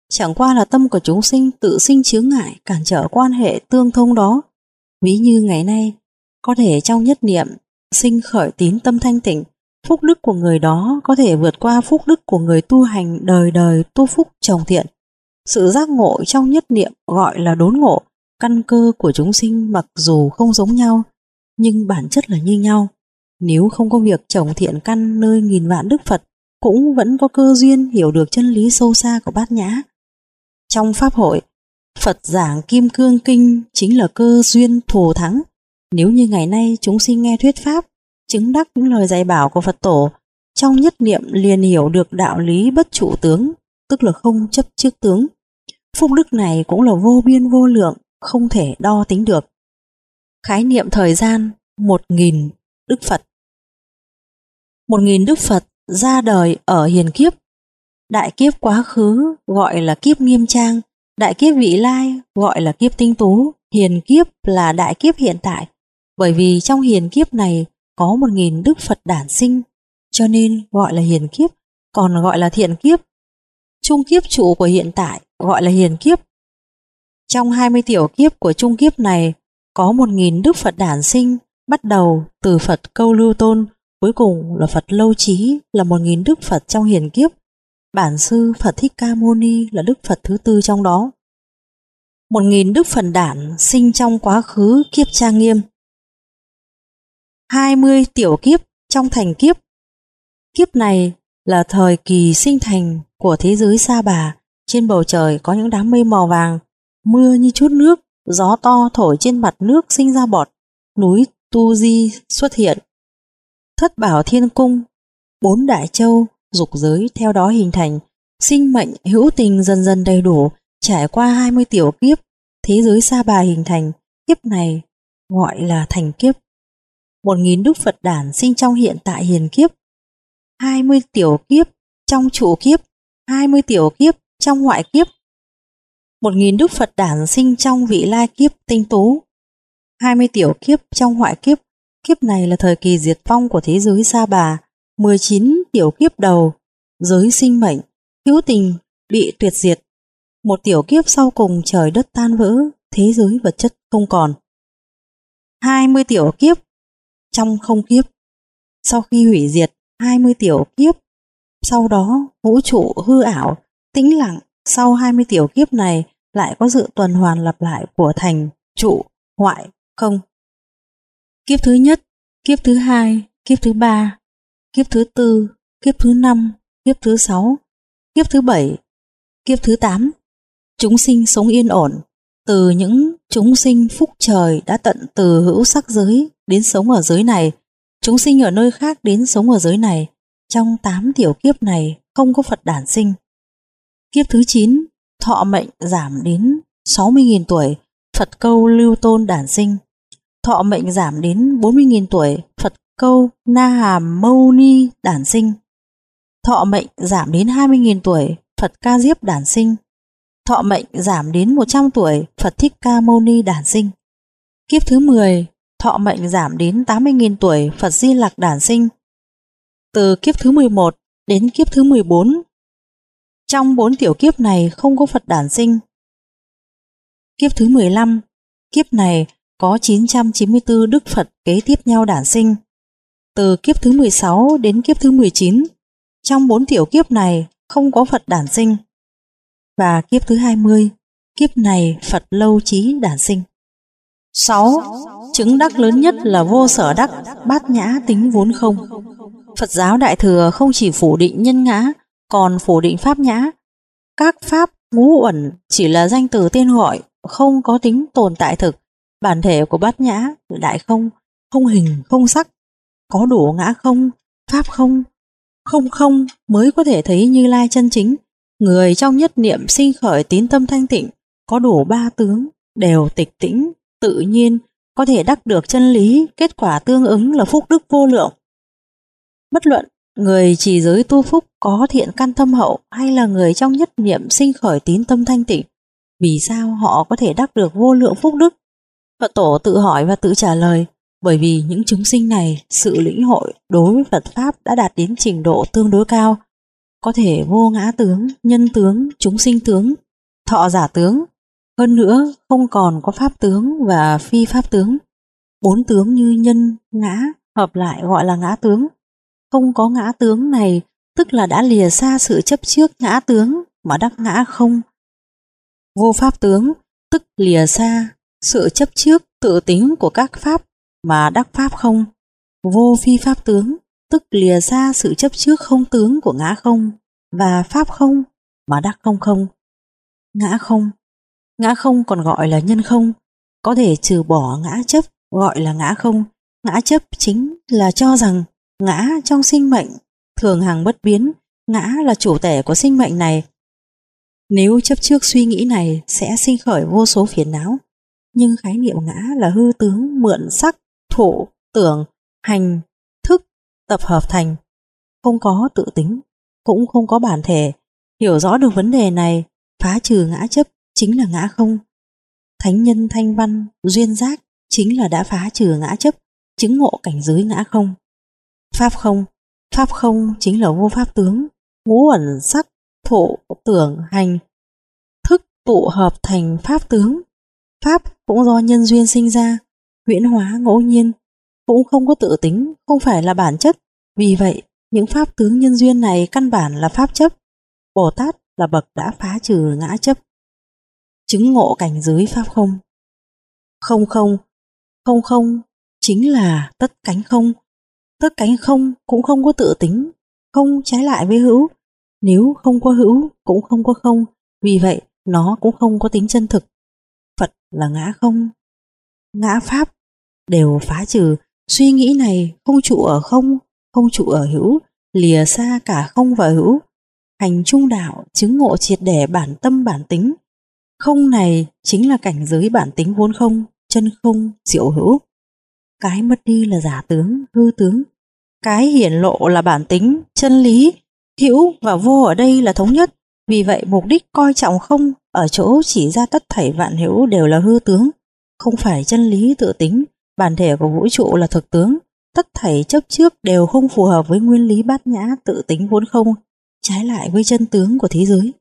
Speaker 1: chẳng qua là tâm của chúng sinh tự sinh chướng ngại cản trở quan hệ tương thông đó. Ví như ngày nay, có thể trong nhất niệm sinh khởi tín tâm thanh tịnh, phúc đức của người đó có thể vượt qua phúc đức của người tu hành đời đời tu phúc trồng thiện. Sự giác ngộ trong nhất niệm gọi là đốn ngộ. Căn cơ của chúng sinh mặc dù không giống nhau, nhưng bản chất là như nhau. Nếu không có việc trồng thiện căn nơi nghìn vạn đức Phật, cũng vẫn có cơ duyên hiểu được chân lý sâu xa của Bát Nhã. Trong Pháp hội, Phật giảng Kim Cương Kinh chính là cơ duyên thù thắng. Nếu như ngày nay chúng sinh nghe thuyết Pháp, chứng đắc những lời dạy bảo của Phật Tổ, trong nhất niệm liền hiểu được đạo lý bất trụ tướng, tức là không chấp trước tướng. Phúc đức này cũng là vô biên vô lượng, không thể đo tính được. Khái niệm thời gian một nghìn Đức Phật. Một nghìn Đức Phật ra đời ở hiền kiếp. Đại kiếp quá khứ gọi là kiếp nghiêm trang, đại kiếp vị lai gọi là kiếp tinh tú, hiền kiếp là đại kiếp hiện tại. Bởi vì trong hiền kiếp này có một nghìn Đức Phật đản sinh, cho nên gọi là hiền kiếp, còn gọi là thiện kiếp. Trung kiếp trụ của hiện tại gọi là hiền kiếp. Trong hai mươi tiểu kiếp của trung kiếp này có một nghìn Đức Phật đản sinh, bắt đầu từ Phật Câu Lưu Tôn, cuối cùng là Phật Lâu Chí là một nghìn Đức Phật trong hiền kiếp. Bản sư Phật Thích Ca Mâu Ni là Đức Phật thứ tư trong đó. Một nghìn Đức Phật đản sinh trong quá khứ kiếp trang nghiêm. Hai mươi tiểu kiếp trong thành kiếp. Kiếp này là thời kỳ sinh thành của thế giới Sa Bà. Trên bầu trời có những đám mây màu vàng, mưa như chút nước, gió to thổi trên mặt nước sinh ra bọt, núi Tu Di xuất hiện. Thất bảo thiên cung, bốn đại châu, dục giới theo đó hình thành, sinh mệnh hữu tình dần dần đầy đủ, trải qua hai mươi tiểu kiếp, thế giới Sa Bà hình thành, kiếp này gọi là thành kiếp. Một nghìn Đức Phật đản sinh trong hiện tại hiền kiếp, hai mươi tiểu kiếp trong trụ kiếp, hai mươi tiểu kiếp trong hoại kiếp. Một nghìn Đức Phật đản sinh trong vị lai kiếp tinh tú, hai mươi tiểu kiếp trong hoại kiếp. Kiếp này là thời kỳ diệt vong của thế giới Sa Bà. Mười chín tiểu kiếp đầu, giới sinh mệnh hữu tình bị tuyệt diệt. Một tiểu kiếp sau cùng trời đất tan vỡ, thế giới vật chất không còn. Hai mươi tiểu kiếp trong không kiếp. Sau khi hủy diệt hai mươi tiểu kiếp, sau đó vũ trụ hư ảo, tĩnh lặng. Sau hai mươi tiểu kiếp này lại có sự tuần hoàn lặp lại của thành, trụ, hoại, không. Kiếp thứ nhất, kiếp thứ hai, kiếp thứ ba, kiếp thứ tư, kiếp thứ năm, kiếp thứ sáu, kiếp thứ bảy, kiếp thứ tám. Chúng sinh sống yên ổn. Từ những chúng sinh phúc trời đã tận từ hữu sắc giới đến sống ở giới này, chúng sinh ở nơi khác đến sống ở giới này. Trong tám tiểu kiếp này không có Phật đản sinh. Kiếp thứ chín, thọ mệnh giảm đến sáu mươi nghìn tuổi, Phật Câu Lưu Tôn đản sinh. Thọ mệnh giảm đến bốn mươi nghìn tuổi, Phật Câu Na Hàm Mâu Ni đản sinh. Thọ mệnh giảm đến hai mươi nghìn tuổi, Phật Ca Diếp đản sinh. Thọ mệnh giảm đến một trăm tuổi, Phật Thích Ca Mâu Ni đản sinh. Kiếp thứ mười, thọ mệnh giảm đến tám mươi nghìn tuổi, Phật Di Lặc đản sinh. Từ kiếp thứ mười một đến kiếp thứ mười bốn, trong bốn tiểu kiếp này không có Phật đản sinh. Kiếp thứ mười lăm, kiếp này có chín trăm chín mươi tư Đức Phật kế tiếp nhau đản sinh. Từ kiếp thứ mười sáu đến kiếp thứ mười chín, trong bốn tiểu kiếp này không có Phật đản sinh. Và kiếp thứ hai mươi, kiếp này Phật Lâu Chí đản sinh. sáu. Chứng đắc lớn nhất là vô sở đắc, bát nhã tính vốn không. Phật giáo Đại Thừa không chỉ phủ định nhân ngã, còn phủ định pháp nhã. Các pháp ngũ uẩn chỉ là danh từ tên gọi, không có tính tồn tại thực. Bản thể của bát nhã là đại không, không hình, không sắc, có đủ ngã không, pháp không, không không mới có thể thấy Như Lai chân chính. Người trong nhất niệm sinh khởi tín tâm thanh tịnh, có đủ ba tướng, đều tịch tĩnh, tự nhiên, có thể đắc được chân lý, kết quả tương ứng là phúc đức vô lượng. Bất luận người trì giới tu phúc có thiện căn thâm hậu hay là người trong nhất niệm sinh khởi tín tâm thanh tịnh, vì sao họ có thể đắc được vô lượng phúc đức? Phật Tổ tự hỏi và tự trả lời, bởi vì những chúng sinh này sự lĩnh hội đối với Phật Pháp đã đạt đến trình độ tương đối cao, có thể vô ngã tướng, nhân tướng, chúng sinh tướng, thọ giả tướng. Hơn nữa không còn có pháp tướng và phi pháp tướng. Bốn tướng như nhân, ngã hợp lại gọi là ngã tướng. Không có ngã tướng này tức là đã lìa xa sự chấp trước ngã tướng mà đắc ngã không. Vô pháp tướng tức lìa xa sự chấp trước tự tính của các pháp mà đắc pháp không. Vô phi pháp tướng tức lìa xa sự chấp trước không tướng của ngã không và pháp không mà đắc không không. Ngã không, ngã không còn gọi là nhân không, có thể trừ bỏ ngã chấp gọi là ngã không. Ngã chấp chính là cho rằng ngã trong sinh mệnh thường hằng bất biến, ngã là chủ thể của sinh mệnh này. Nếu chấp trước suy nghĩ này sẽ sinh khởi vô số phiền não. Nhưng khái niệm ngã là hư tướng mượn sắc, thụ, tưởng, hành, thức tập hợp thành, không có tự tính, cũng không có bản thể. Hiểu rõ được vấn đề này, phá trừ ngã chấp chính là ngã không. Thánh nhân thanh văn, duyên giác chính là đã phá trừ ngã chấp, chứng ngộ cảnh giới ngã không. Pháp không, pháp không chính là vô pháp tướng, ngũ uẩn sắc, thụ, tưởng, hành, thức tụ hợp thành pháp tướng. Pháp cũng do nhân duyên sinh ra, huyễn hóa ngẫu nhiên, cũng không có tự tính, không phải là bản chất. Vì vậy, những pháp tướng nhân duyên này căn bản là pháp chấp. Bồ Tát là bậc đã phá trừ ngã chấp, chứng ngộ cảnh giới pháp không. Không không, không không chính là tất cánh không. Tất cánh không cũng không có tự tính, không trái lại với hữu. Nếu không có hữu cũng không có không, vì vậy nó cũng không có tính chân thực. Phật là ngã không, ngã pháp đều phá trừ. Suy nghĩ này không trụ ở không, không trụ ở hữu, lìa xa cả không và hữu. Hành trung đạo chứng ngộ triệt để bản tâm bản tính. Không này chính là cảnh giới bản tính vốn không, chân không, diệu hữu. Cái mất đi là giả tướng, hư tướng. Cái hiển lộ là bản tính, chân lý. Hữu và vô ở đây là thống nhất. Vì vậy mục đích coi trọng không ở chỗ chỉ ra tất thảy vạn hữu đều là hư tướng, không phải chân lý tự tính. Bản thể của vũ trụ là thực tướng. Tất thảy chấp trước đều không phù hợp với nguyên lý bát nhã tự tính vốn không, trái lại với chân tướng của thế giới.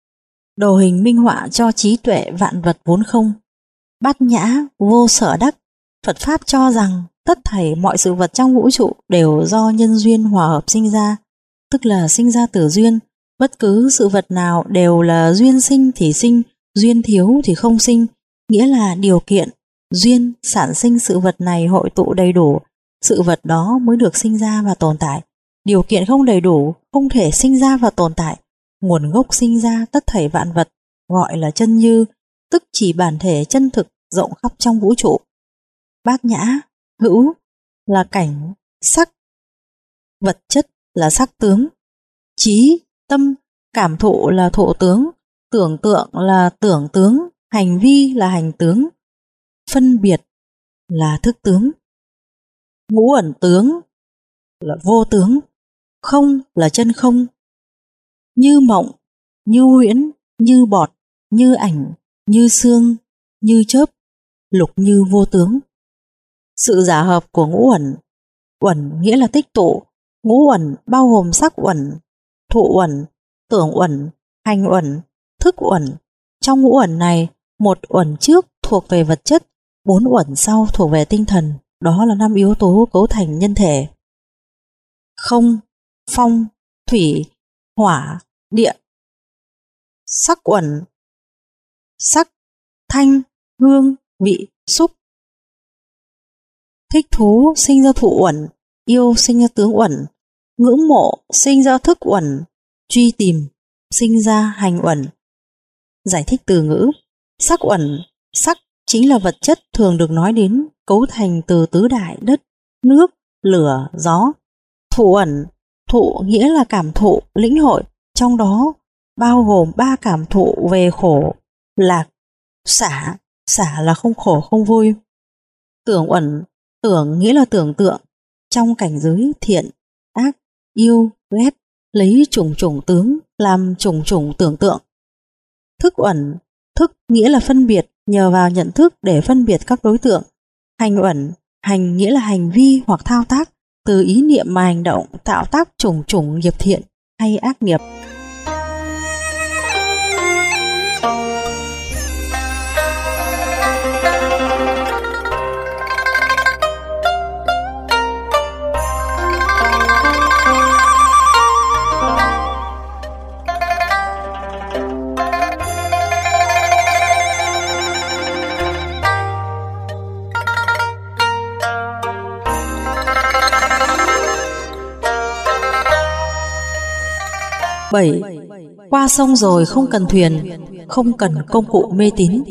Speaker 1: Đồ hình minh họa cho trí tuệ vạn vật vốn không. Bát nhã vô sở đắc. Phật Pháp cho rằng tất thảy mọi sự vật trong vũ trụ đều do nhân duyên hòa hợp sinh ra, tức là sinh ra từ duyên. Bất cứ sự vật nào đều là duyên sinh thì sinh, duyên thiếu thì không sinh, nghĩa là điều kiện, duyên sản sinh sự vật này hội tụ đầy đủ, sự vật đó mới được sinh ra và tồn tại. Điều kiện không đầy đủ, không thể sinh ra và tồn tại. Nguồn gốc sinh ra tất thảy vạn vật gọi là chân như, tức chỉ bản thể chân thực rộng khắp trong vũ trụ. Bát nhã, hữu là cảnh, sắc, vật chất là sắc tướng, trí, tâm, cảm thụ là thụ tướng, tưởng tượng là tưởng tướng, hành vi là hành tướng, phân biệt là thức tướng. Ngũ ẩn tướng là vô tướng, không là chân không. Như mộng, như huyễn, như bọt, như ảnh, như xương, như chớp, lục như vô tướng. Sự giả hợp của ngũ uẩn, uẩn nghĩa là tích tụ. Ngũ uẩn bao gồm sắc uẩn, thụ uẩn, tưởng uẩn, hành uẩn, thức uẩn. Trong ngũ uẩn này, một uẩn trước thuộc về vật chất, bốn uẩn sau thuộc về tinh thần. Đó là năm yếu tố cấu thành nhân thể. Không, phong, thủy, hỏa, địa. Sắc uẩn, sắc, thanh, hương, vị, xúc. Thích thú sinh ra thụ uẩn, yêu sinh ra tướng uẩn, ngưỡng mộ sinh ra thức uẩn, truy tìm sinh ra hành uẩn. Giải thích từ ngữ. Sắc uẩn, sắc chính là vật chất thường được nói đến, cấu thành từ tứ đại đất, nước, lửa, gió. Thụ uẩn, thụ nghĩa là cảm thụ, lĩnh hội, trong đó bao gồm ba cảm thụ về khổ, lạc, xả, xả là không khổ không vui. Tưởng uẩn, tưởng nghĩa là tưởng tượng, trong cảnh giới thiện, ác, yêu, ghét, lấy chủng chủng tướng làm chủng chủng tưởng tượng. Thức uẩn, thức nghĩa là phân biệt, nhờ vào nhận thức để phân biệt các đối tượng. Hành uẩn, hành nghĩa là hành vi hoặc thao tác, từ ý niệm mà hành động tạo tác chủng chủng nghiệp thiện hay ác nghiệp. bảy. Qua sông rồi không cần thuyền, không cần công cụ mê tín.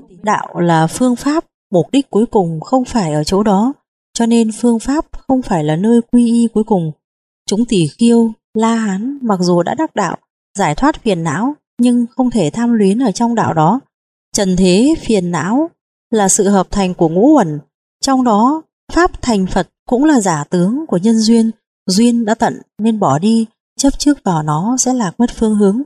Speaker 1: Đạo là phương pháp, mục đích cuối cùng không phải ở chỗ đó, cho nên phương pháp không phải là nơi quy y cuối cùng. Chúng Tỳ Khưu, La Hán mặc dù đã đắc đạo, giải thoát phiền não, nhưng không thể tham luyến ở trong đạo đó. Trần thế phiền não là sự hợp thành của ngũ uẩn, trong đó pháp thành Phật cũng là giả tướng của nhân duyên, duyên đã tận nên bỏ đi, chấp trước vào nó sẽ lạc mất phương hướng.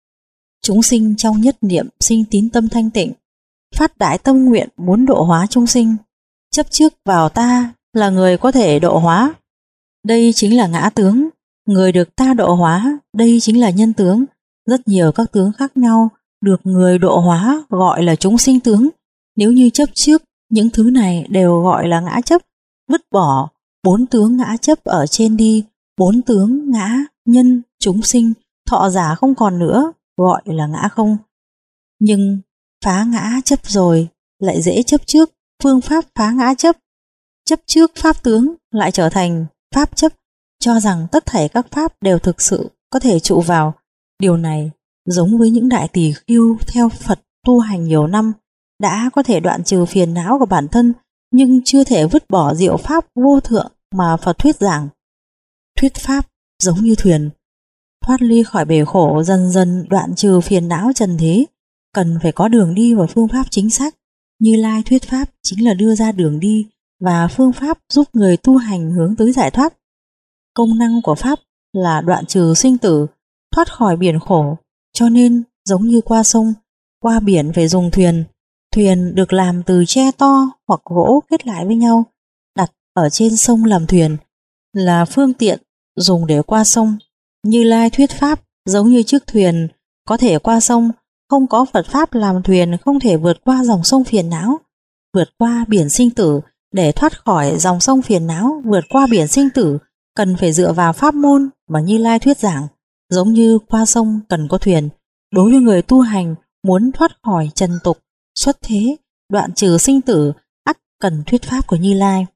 Speaker 1: Chúng sinh trong nhất niệm sinh tín tâm thanh tịnh, phát đại tâm nguyện muốn độ hóa chúng sinh, chấp trước vào ta là người có thể độ hóa, đây chính là ngã tướng. Người được ta độ hóa, đây chính là nhân tướng. Rất nhiều các tướng khác nhau được người độ hóa gọi là chúng sinh tướng. Nếu như chấp trước, những thứ này đều gọi là ngã chấp. Vứt bỏ bốn tướng ngã chấp ở trên đi, bốn tướng ngã, nhân, chúng sinh, thọ giả không còn nữa, gọi là ngã không. Nhưng phá ngã chấp rồi lại dễ chấp trước, phương pháp phá ngã chấp. Chấp trước pháp tướng lại trở thành pháp chấp, cho rằng tất thảy các pháp đều thực sự có thể trụ vào. Điều này giống với những đại tỳ khưu theo Phật tu hành nhiều năm, đã có thể đoạn trừ phiền não của bản thân, nhưng chưa thể vứt bỏ diệu pháp vô thượng mà Phật thuyết giảng. Thuyết pháp giống như thuyền, thoát ly khỏi bể khổ, dần dần đoạn trừ phiền não trần thế, cần phải có đường đi và phương pháp chính xác. Như Lai thuyết pháp chính là đưa ra đường đi và phương pháp giúp người tu hành hướng tới giải thoát. Công năng của pháp là đoạn trừ sinh tử, thoát khỏi biển khổ, cho nên giống như qua sông, qua biển phải dùng thuyền. Thuyền được làm từ tre to hoặc gỗ kết lại với nhau, đặt ở trên sông làm thuyền, là phương tiện dùng để qua sông. Như Lai thuyết pháp giống như chiếc thuyền có thể qua sông, không có Phật pháp làm thuyền không thể vượt qua dòng sông phiền não. Vượt qua biển sinh tử, để thoát khỏi dòng sông phiền não, vượt qua biển sinh tử cần phải dựa vào pháp môn mà Như Lai thuyết giảng. Giống như qua sông cần có thuyền, đối với người tu hành muốn thoát khỏi trần tục, xuất thế, đoạn trừ sinh tử, ắt cần thuyết pháp của Như Lai.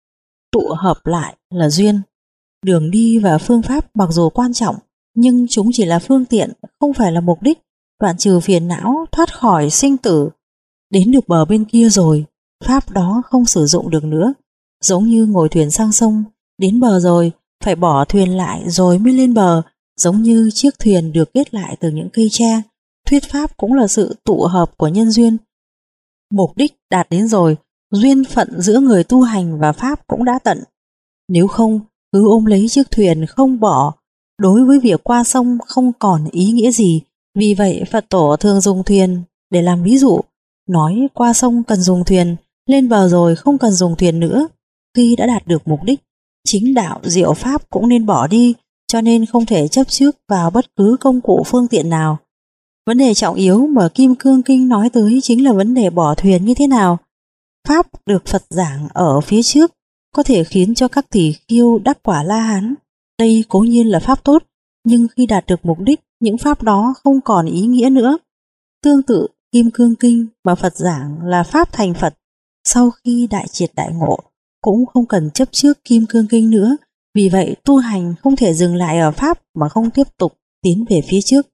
Speaker 1: Tụ hợp lại là duyên. Đường đi và phương pháp mặc dù quan trọng, nhưng chúng chỉ là phương tiện, không phải là mục đích. Đoạn trừ phiền não, thoát khỏi sinh tử, đến được bờ bên kia rồi, pháp đó không sử dụng được nữa. Giống như ngồi thuyền sang sông, đến bờ rồi, phải bỏ thuyền lại rồi mới lên bờ. Giống như chiếc thuyền được kết lại từ những cây tre, thuyết pháp cũng là sự tụ hợp của nhân duyên. Mục đích đạt đến rồi, duyên phận giữa người tu hành và pháp cũng đã tận. Nếu không, cứ ôm lấy chiếc thuyền không bỏ, đối với việc qua sông không còn ý nghĩa gì. Vì vậy Phật tổ thường dùng thuyền để làm ví dụ, nói qua sông cần dùng thuyền, lên bờ rồi không cần dùng thuyền nữa. Khi đã đạt được mục đích, chính đạo diệu pháp cũng nên bỏ đi, cho nên không thể chấp trước vào bất cứ công cụ phương tiện nào. Vấn đề trọng yếu mà Kim Cương Kinh nói tới chính là vấn đề bỏ thuyền như thế nào. Pháp được Phật giảng ở phía trước có thể khiến cho các tỷ khưu đắc quả La Hán. Đây cố nhiên là pháp tốt, nhưng khi đạt được mục đích, những pháp đó không còn ý nghĩa nữa. Tương tự, Kim Cương Kinh mà Phật giảng là pháp thành Phật, sau khi đại triệt đại ngộ cũng không cần chấp trước Kim Cương Kinh nữa. Vì vậy tu hành không thể dừng lại ở pháp mà không tiếp tục tiến về phía trước.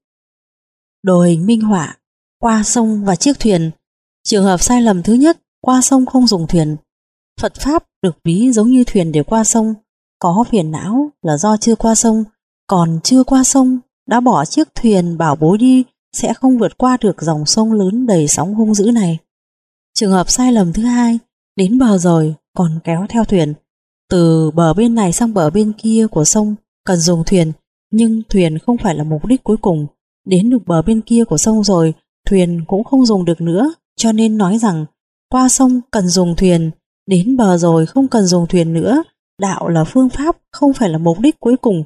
Speaker 1: Đồ hình minh họa, qua sông và chiếc thuyền. Trường hợp sai lầm thứ nhất, qua sông không dùng thuyền. Phật pháp được ví giống như thuyền để qua sông. Có phiền não là do chưa qua sông, còn chưa qua sông đã bỏ chiếc thuyền bảo bối đi sẽ không vượt qua được dòng sông lớn đầy sóng hung dữ này. Trường hợp sai lầm thứ hai, đến bờ rồi còn kéo theo thuyền. Từ bờ bên này sang bờ bên kia của sông cần dùng thuyền, nhưng thuyền không phải là mục đích cuối cùng. Đến được bờ bên kia của sông rồi, thuyền cũng không dùng được nữa, cho nên nói rằng qua sông cần dùng thuyền, đến bờ rồi không cần dùng thuyền nữa. Đạo là phương pháp, không phải là mục đích cuối cùng,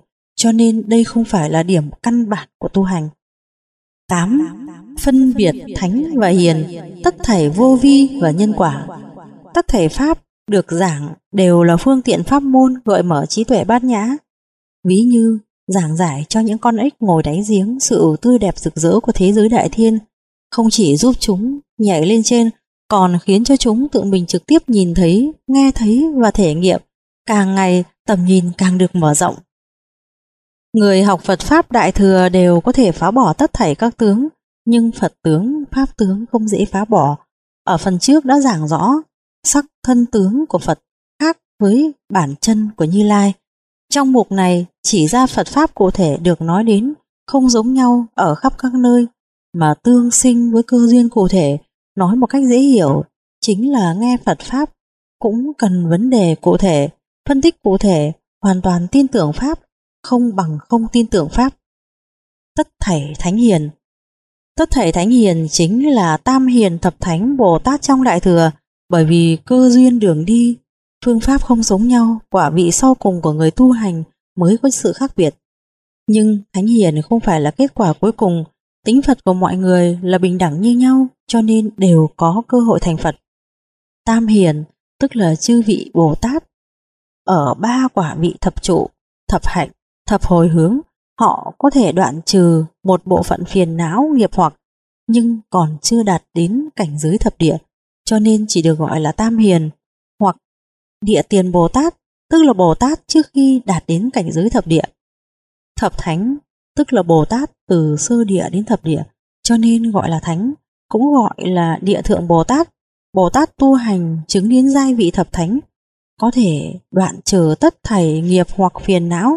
Speaker 1: cho nên đây không phải là điểm căn bản của tu hành. tám. Phân biệt thánh và hiền, tất thảy vô vi và nhân quả. Tất thảy pháp được giảng đều là phương tiện pháp môn gợi mở trí tuệ bát nhã. Ví như giảng giải cho những con ếch ngồi đáy giếng sự tươi đẹp rực rỡ của thế giới đại thiên, không chỉ giúp chúng nhảy lên trên, còn khiến cho chúng tự mình trực tiếp nhìn thấy, nghe thấy và thể nghiệm. Càng ngày tầm nhìn càng được mở rộng. Người học Phật Pháp Đại Thừa đều có thể phá bỏ tất thảy các tướng, nhưng Phật tướng, Pháp tướng không dễ phá bỏ. Ở phần trước đã giảng rõ sắc thân tướng của Phật khác với bản chân của Như Lai. Trong mục này chỉ ra Phật Pháp cụ thể được nói đến không giống nhau ở khắp các nơi, mà tương sinh với cơ duyên cụ thể. Nói một cách dễ hiểu chính là nghe Phật Pháp cũng cần vấn đề cụ thể, phân tích cụ thể, hoàn toàn tin tưởng Pháp, không bằng không tin tưởng Pháp. Tất thảy thánh hiền. Tất thảy thánh hiền chính là tam hiền thập thánh Bồ Tát trong Đại Thừa, bởi vì cơ duyên đường đi, phương pháp không giống nhau, quả vị sau cùng của người tu hành mới có sự khác biệt. Nhưng thánh hiền không phải là kết quả cuối cùng, tính Phật của mọi người là bình đẳng như nhau, cho nên đều có cơ hội thành Phật. Tam hiền tức là chư vị Bồ Tát ở ba quả vị thập trụ, thập hạnh, thập hồi hướng, họ có thể đoạn trừ một bộ phận phiền não nghiệp hoặc, nhưng còn chưa đạt đến cảnh giới thập địa, cho nên chỉ được gọi là tam hiền. Hoặc địa tiền Bồ Tát tức là Bồ Tát trước khi đạt đến cảnh giới thập địa. Thập thánh tức là Bồ Tát từ sơ địa đến thập địa, cho nên gọi là thánh, cũng gọi là địa thượng Bồ Tát. Bồ Tát tu hành chứng đến giai vị thập thánh, có thể đoạn trừ tất thảy nghiệp hoặc phiền não.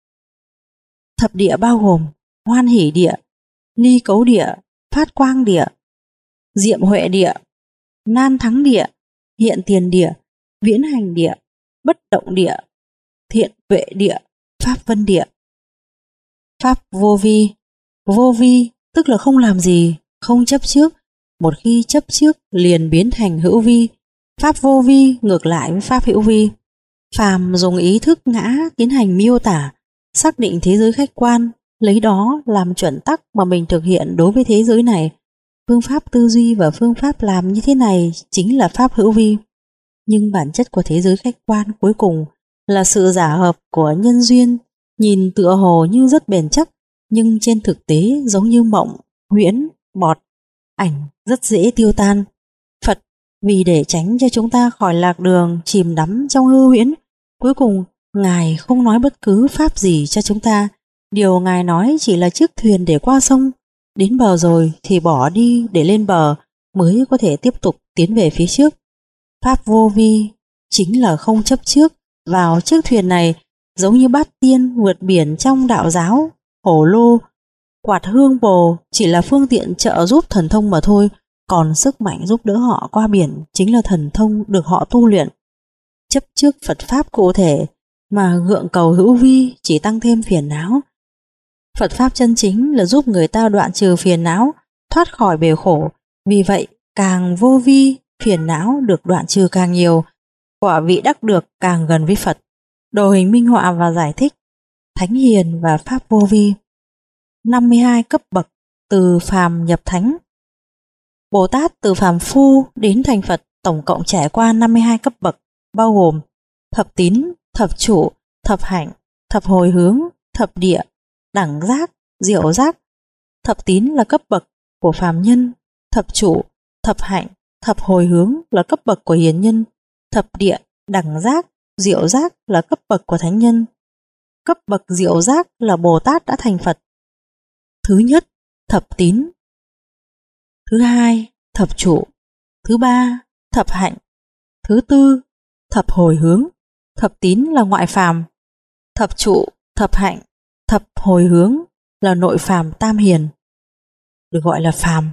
Speaker 1: Thập địa bao gồm hoan hỷ địa, ly cấu địa, phát quang địa, diệm huệ địa, nan thắng địa, hiện tiền địa, viễn hành địa, bất động địa, thiện tuệ địa, pháp vân địa. Pháp vô vi. Vô vi tức là không làm gì, không chấp trước. Một khi chấp trước liền biến thành hữu vi. Pháp vô vi ngược lại với pháp hữu vi. Phàm dùng ý thức ngã tiến hành miêu tả, xác định thế giới khách quan, lấy đó làm chuẩn tắc mà mình thực hiện đối với thế giới này. Phương pháp tư duy và phương pháp làm như thế này chính là pháp hữu vi. Nhưng bản chất của thế giới khách quan cuối cùng là sự giả hợp của nhân duyên, nhìn tựa hồ như rất bền chắc, nhưng trên thực tế giống như mộng, huyễn, bọt, ảnh rất dễ tiêu tan. Phật vì để tránh cho chúng ta khỏi lạc đường chìm đắm trong hư huyễn, cuối cùng Ngài không nói bất cứ pháp gì cho chúng ta. Điều Ngài nói chỉ là chiếc thuyền để qua sông, đến bờ rồi thì bỏ đi để lên bờ mới có thể tiếp tục tiến về phía trước. Pháp vô vi chính là không chấp trước vào chiếc thuyền này, giống như bát tiên vượt biển trong đạo giáo. Hổ lô, quạt hương bồ chỉ là phương tiện trợ giúp thần thông mà thôi, còn sức mạnh giúp đỡ họ qua biển chính là thần thông được họ tu luyện. Chấp trước Phật Pháp cụ thể mà gượng cầu hữu vi chỉ tăng thêm phiền não. Phật Pháp chân chính là giúp người ta đoạn trừ phiền não, thoát khỏi bể khổ. Vì vậy càng vô vi, phiền não được đoạn trừ càng nhiều, quả vị đắc được càng gần với Phật. Đồ hình minh họa và giải thích thánh hiền và pháp vô vi. năm mươi hai cấp bậc từ phàm nhập thánh. Bồ Tát từ phàm phu đến thành Phật tổng cộng trải qua năm mươi hai cấp bậc, bao gồm thập tín, thập trụ, thập hạnh, thập hồi hướng, thập địa, đẳng giác, diệu giác. Thập tín là cấp bậc của phàm nhân, thập trụ, thập hạnh, thập hồi hướng là cấp bậc của hiền nhân, thập địa, đẳng giác, diệu giác là cấp bậc của thánh nhân. Cấp bậc diệu giác là Bồ Tát đã thành Phật. Thứ nhất, thập tín. Thứ hai, thập trụ. Thứ ba, thập hạnh. Thứ tư, thập hồi hướng. Thập tín là ngoại phàm. Thập trụ, thập hạnh, thập hồi hướng là nội phàm tam hiền, được gọi là phàm.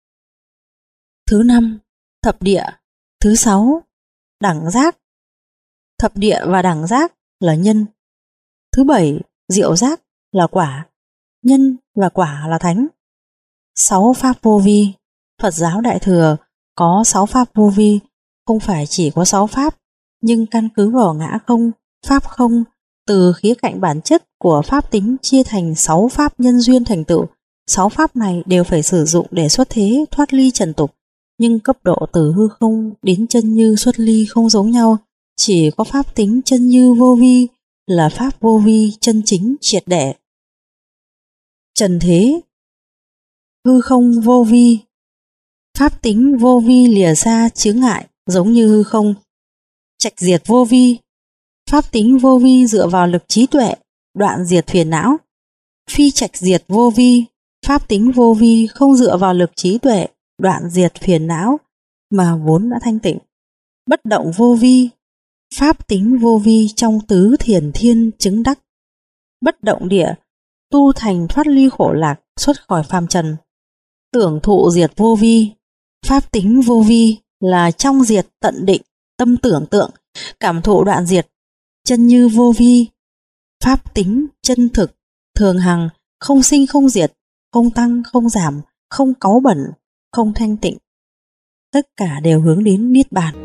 Speaker 1: Thứ năm, thập địa. Thứ sáu, đẳng giác. Thập địa và đẳng giác là nhân. Thứ bảy, diệu giác là quả. Nhân và quả là thánh. Sáu pháp vô vi. Phật giáo Đại Thừa có sáu pháp vô vi, không phải chỉ có sáu pháp, nhưng căn cứ vào ngã không, pháp không, Từ khía cạnh bản chất của pháp tính chia thành sáu pháp nhân duyên thành tựu. Sáu pháp này đều phải sử dụng để xuất thế, thoát ly trần tục, nhưng cấp độ từ hư không đến chân như xuất ly không giống nhau. Chỉ có pháp tính chân như vô vi là pháp vô vi chân chính triệt để. Trần thế, hư không vô vi. Pháp tính vô vi lìa xa chướng ngại giống như hư không. Trạch diệt vô vi. Pháp tính vô vi dựa vào lực trí tuệ, đoạn diệt phiền não. Phi trạch diệt vô vi. Pháp tính vô vi không dựa vào lực trí tuệ, đoạn diệt phiền não mà vốn đã thanh tịnh. Bất động vô vi. Pháp tính vô vi trong tứ thiền thiên chứng đắc. Bất động địa, tu thành thoát ly khổ lạc, xuất khỏi phàm trần. Tưởng thụ diệt vô vi. Pháp tính vô vi là trong diệt tận định, tâm tưởng tượng, cảm thụ đoạn diệt. Chân như vô vi. Pháp tính chân thực, thường hằng, không sinh không diệt, không tăng không giảm, không cáu bẩn, không thanh tịnh. Tất cả đều hướng đến niết bàn.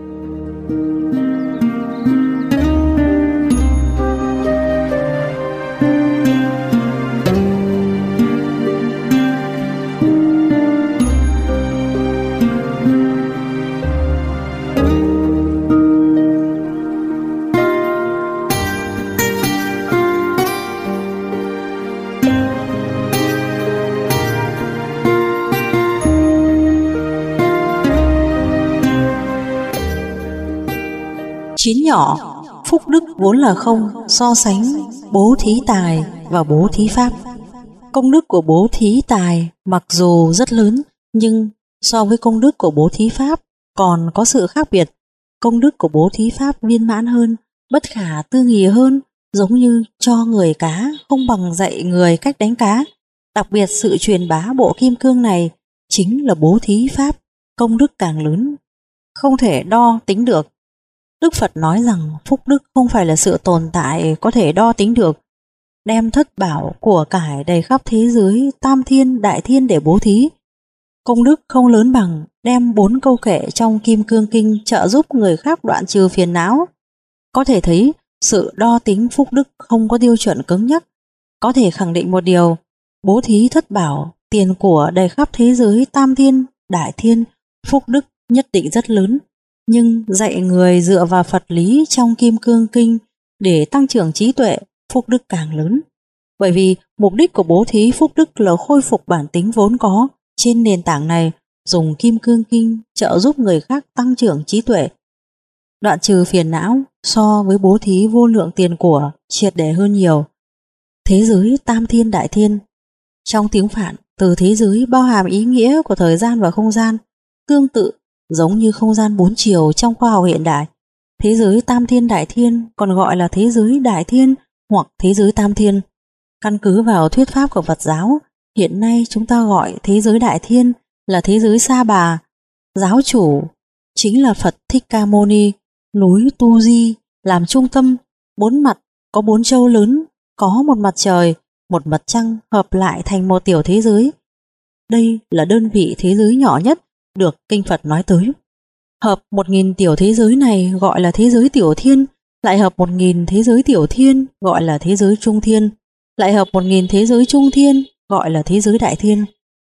Speaker 1: Chín nhỏ, phúc đức vốn là không, so sánh bố thí tài và bố thí pháp. Công đức của bố thí tài mặc dù rất lớn, nhưng so với công đức của bố thí pháp còn có sự khác biệt. Công đức của bố thí pháp viên mãn hơn, bất khả tư nghị hơn, giống như cho người cá không bằng dạy người cách đánh cá. Đặc biệt sự truyền bá bộ kim cương này chính là bố thí pháp, công đức càng lớn, không thể đo tính được. Đức Phật nói rằng phúc đức không phải là sự tồn tại có thể đo tính được. Đem thất bảo của cải đầy khắp thế giới tam thiên đại thiên để bố thí. Công đức không lớn bằng đem bốn câu kệ trong Kim Cương Kinh trợ giúp người khác đoạn trừ phiền não. Có thể thấy sự đo tính phúc đức không có tiêu chuẩn cứng nhắc. Có thể khẳng định một điều, bố thí thất bảo, tiền của đầy khắp thế giới tam thiên đại thiên, phúc đức nhất định rất lớn. Nhưng dạy người dựa vào Phật lý trong Kim Cương Kinh để tăng trưởng trí tuệ, phúc đức càng lớn. Bởi vì mục đích của bố thí phúc đức là khôi phục bản tính vốn có. Trên nền tảng này, dùng Kim Cương Kinh trợ giúp người khác tăng trưởng trí tuệ, đoạn trừ phiền não, so với bố thí vô lượng tiền của triệt để hơn nhiều. Thế giới tam thiên đại thiên. Trong tiếng Phạn, từ thế giới bao hàm ý nghĩa của thời gian và không gian, tương tự giống như không gian bốn chiều trong khoa học hiện đại. Thế giới tam thiên đại thiên còn gọi là thế giới đại thiên hoặc thế giới tam thiên. Căn cứ vào thuyết pháp của Phật giáo, hiện nay chúng ta gọi thế giới đại thiên là thế giới Sa Bà. Giáo chủ chính là Phật Thích Ca Mâu Ni, núi Tu Di làm trung tâm, bốn mặt có bốn châu lớn, có một mặt trời, một mặt trăng hợp lại thành một tiểu thế giới. Đây là đơn vị thế giới nhỏ nhất được Kinh Phật nói tới. Hợp một nghìn tiểu thế giới này gọi là thế giới tiểu thiên, lại hợp một nghìn thế giới tiểu thiên gọi là thế giới trung thiên, lại hợp một nghìn thế giới trung thiên gọi là thế giới đại thiên.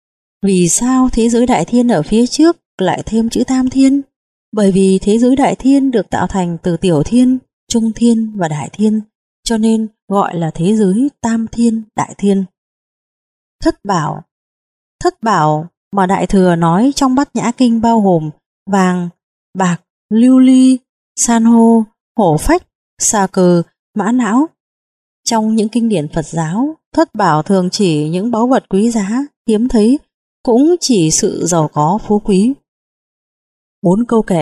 Speaker 1: Vì sao thế giới đại thiên ở phía trước lại thêm chữ tam thiên? Bởi vì thế giới đại thiên được tạo thành từ tiểu thiên, trung thiên và đại thiên, cho nên gọi là thế giới tam thiên đại thiên. Thất bảo. Thất bảo mà Đại Thừa nói trong Bát Nhã Kinh bao gồm vàng, bạc, lưu ly, san hô, hổ phách, xà cừ, mã não. Trong những kinh điển Phật giáo, thất bảo thường chỉ những báu vật quý giá, hiếm thấy, cũng chỉ sự giàu có phú quý. Bốn câu kệ.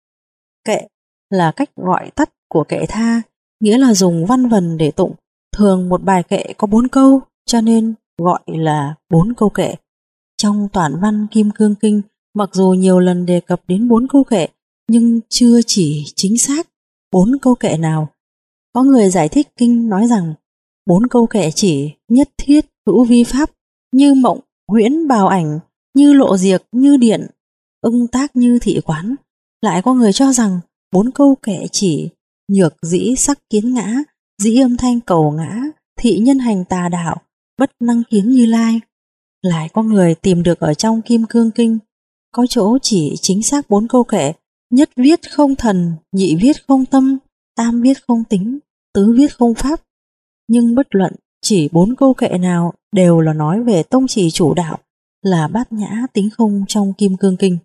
Speaker 1: Kệ là cách gọi tắt của kệ tha, nghĩa là dùng văn vần để tụng. Thường một bài kệ có bốn câu, cho nên gọi là bốn câu kệ. Trong toàn văn Kim Cương Kinh, mặc dù nhiều lần đề cập đến bốn câu kệ, nhưng chưa chỉ chính xác bốn câu kệ nào. Có người giải thích kinh nói rằng bốn câu kệ chỉ nhất thiết hữu vi pháp, như mộng, huyễn bào ảnh, như lộ diệt, như điện, ưng tác như thị quán. Lại có người cho rằng bốn câu kệ chỉ nhược dĩ sắc kiến ngã, dĩ âm thanh cầu ngã, thị nhân hành tà đạo, bất năng kiến Như Lai. Lại có người tìm được ở trong Kim Cương Kinh, có chỗ chỉ chính xác bốn câu kệ: nhất viết không thần, nhị viết không tâm, tam viết không tính, tứ viết không pháp. Nhưng bất luận chỉ bốn câu kệ nào đều là nói về tông chỉ chủ đạo là bát nhã tính không trong Kim Cương Kinh.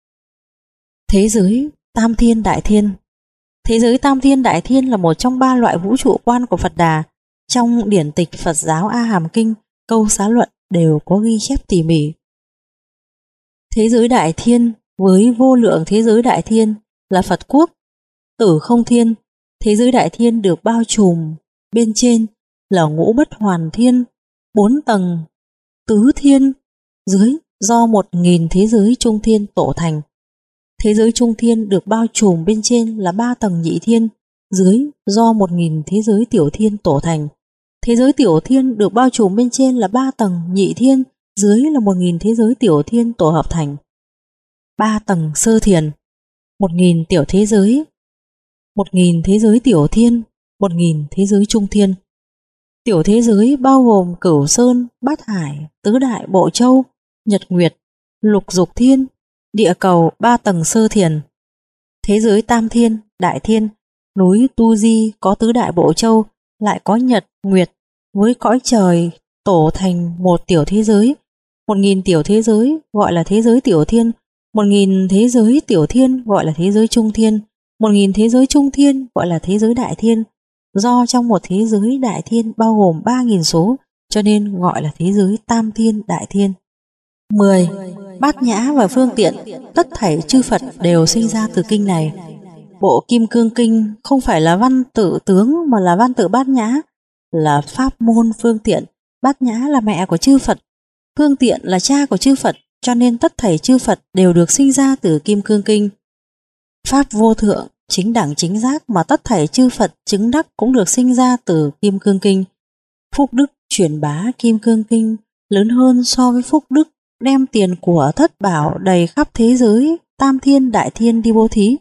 Speaker 1: Thế giới Tam Thiên Đại Thiên. Thế giới Tam Thiên Đại Thiên là một trong ba loại vũ trụ quan của Phật Đà. Trong điển tịch Phật giáo A Hàm Kinh, câu xá luận đều có ghi chép tỉ mỉ. Thế giới Đại Thiên với vô lượng thế giới Đại Thiên là Phật Quốc. Tử Không Thiên, thế giới Đại Thiên được bao trùm bên trên là Ngũ Bất Hoàn Thiên, bốn tầng Tứ Thiên, dưới do một nghìn thế giới Trung Thiên tổ thành. Thế giới Trung Thiên được bao trùm bên trên là ba tầng Nhị Thiên, dưới do một nghìn thế giới Tiểu Thiên tổ thành. Thế giới Tiểu Thiên được bao trùm bên trên là ba tầng Nhị Thiên, dưới là một nghìn thế giới Tiểu Thiên tổ hợp thành. Ba tầng Sơ Thiền, một nghìn tiểu thế giới, một nghìn thế giới Tiểu Thiên, một nghìn thế giới Trung Thiên. Tiểu thế giới bao gồm Cửu Sơn, Bát Hải, Tứ Đại Bộ Châu, Nhật Nguyệt, Lục Dục Thiên, địa cầu ba tầng Sơ Thiền. Thế giới Tam Thiên, Đại Thiên, núi Tu Di có Tứ Đại Bộ Châu, lại có Nhật, Nguyệt với cõi trời tổ thành một tiểu thế giới. Một nghìn tiểu thế giới gọi là thế giới Tiểu Thiên, một nghìn thế giới Tiểu Thiên gọi là thế giới Trung Thiên, một nghìn thế giới Trung Thiên gọi là thế giới Đại Thiên. Do trong một thế giới Đại Thiên bao gồm ba nghìn số, cho nên gọi là thế giới Tam Thiên Đại Thiên. mười. Bát nhã và phương tiện, tất thảy chư Phật đều sinh ra từ kinh này. Bộ Kim Cương Kinh không phải là văn tự tướng mà là văn tự bát nhã, là pháp môn phương tiện. Bát nhã là mẹ của chư Phật, phương tiện là cha của chư Phật, cho nên tất thảy chư Phật đều được sinh ra từ Kim Cương Kinh. Pháp vô thượng, chính đẳng chính giác mà tất thảy chư Phật chứng đắc cũng được sinh ra từ Kim Cương Kinh. Phúc đức truyền bá Kim Cương Kinh lớn hơn so với phúc đức đem tiền của thất bảo đầy khắp thế giới Tam Thiên Đại Thiên đi bố thí.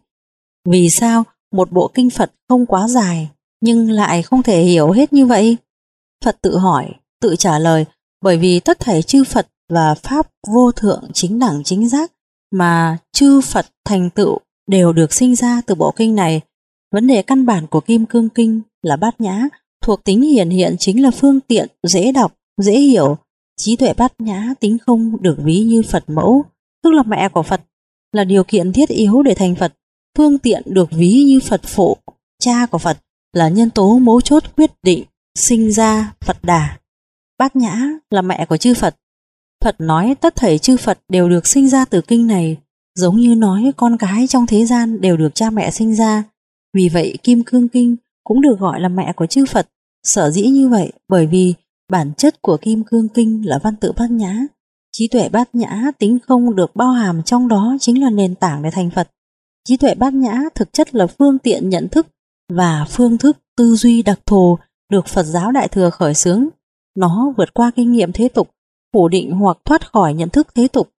Speaker 1: Vì sao một bộ kinh Phật không quá dài nhưng lại không thể hiểu hết như vậy? Phật tự hỏi, tự trả lời, bởi vì tất thảy chư Phật và pháp vô thượng chính đẳng chính giác mà chư Phật thành tựu đều được sinh ra từ bộ kinh này. Vấn đề căn bản của Kim Cương Kinh là bát nhã, thuộc tính hiển hiện chính là phương tiện, dễ đọc, dễ hiểu. Trí tuệ bát nhã tính không được ví như Phật mẫu, tức là mẹ của Phật, là điều kiện thiết yếu để thành Phật. Phương tiện được ví như Phật phụ, cha của Phật, là nhân tố mấu chốt quyết định sinh ra Phật Đà. Bát nhã là mẹ của chư Phật. Phật nói tất thảy chư Phật đều được sinh ra từ kinh này, giống như nói con cái trong thế gian đều được cha mẹ sinh ra. Vì vậy Kim Cương Kinh cũng được gọi là mẹ của chư Phật. Sở dĩ như vậy bởi vì bản chất của Kim Cương Kinh là văn tự bát nhã. Trí tuệ bát nhã tính không được bao hàm trong đó chính là nền tảng để thành Phật. Trí tuệ bát nhã thực chất là phương tiện nhận thức và phương thức tư duy đặc thù được Phật giáo Đại Thừa khởi xướng. Nó vượt qua kinh nghiệm thế tục, phủ định hoặc thoát khỏi nhận thức thế tục.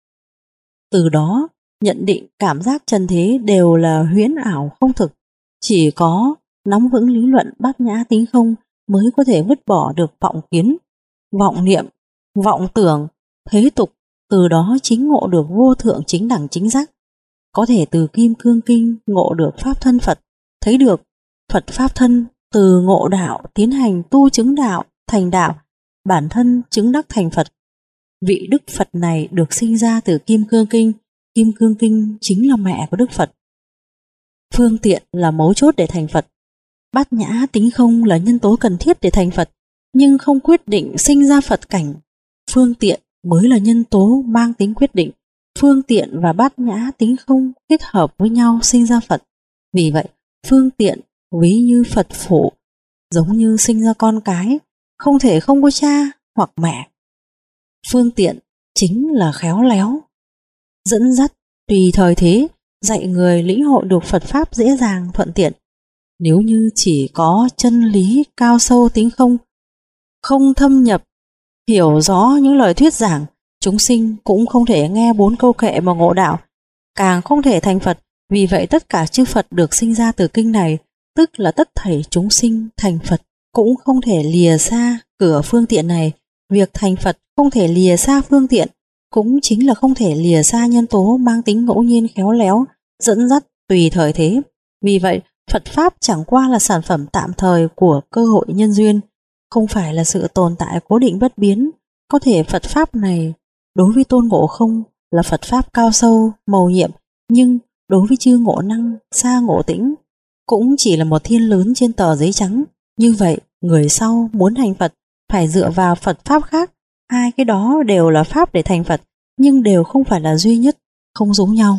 Speaker 1: Từ đó, nhận định cảm giác trần thế đều là huyễn ảo không thực. Chỉ có nắm vững lý luận bát nhã tính không mới có thể vứt bỏ được vọng kiến, vọng niệm, vọng tưởng, thế tục, từ đó chính ngộ được vô thượng chính đẳng chính giác. Có thể từ Kim Cương Kinh ngộ được pháp thân Phật, thấy được Phật pháp thân, từ ngộ đạo tiến hành tu chứng đạo, thành đạo, bản thân chứng đắc thành Phật. Vị Đức Phật này được sinh ra từ Kim Cương Kinh. Kim Cương Kinh chính là mẹ của Đức Phật. Phương tiện là mấu chốt để thành Phật. Bát nhã tính không là nhân tố cần thiết để thành Phật, nhưng không quyết định sinh ra Phật cảnh. Phương tiện mới là nhân tố mang tính quyết định. Phương tiện và bát nhã tính không kết hợp với nhau sinh ra Phật. Vì vậy, phương tiện ví như Phật phụ, giống như sinh ra con cái, không thể không có cha hoặc mẹ. Phương tiện chính là khéo léo, dẫn dắt tùy thời thế, dạy người lĩnh hội được Phật Pháp dễ dàng thuận tiện. Nếu như chỉ có chân lý cao sâu tính không, không thâm nhập, hiểu rõ những lời thuyết giảng, chúng sinh cũng không thể nghe bốn câu kệ mà ngộ đạo, càng không thể thành Phật. Vì vậy tất cả chư Phật được sinh ra từ kinh này, tức là tất thảy chúng sinh thành Phật cũng không thể lìa xa cửa phương tiện này. Việc thành Phật không thể lìa xa phương tiện, cũng chính là không thể lìa xa nhân tố mang tính ngẫu nhiên khéo léo, dẫn dắt tùy thời thế. Vì vậy, Phật Pháp chẳng qua là sản phẩm tạm thời của cơ hội nhân duyên, không phải là sự tồn tại cố định bất biến. Có thể Phật Pháp này đối với Tôn Ngộ Không là Phật Pháp cao sâu, mầu nhiệm, nhưng đối với chư Ngộ Năng, Sa Ngộ Tĩnh cũng chỉ là một thiên lớn trên tờ giấy trắng. Như vậy, người sau muốn thành Phật phải dựa vào Phật Pháp khác. Hai cái đó đều là Pháp để thành Phật, nhưng đều không phải là duy nhất, không giống nhau.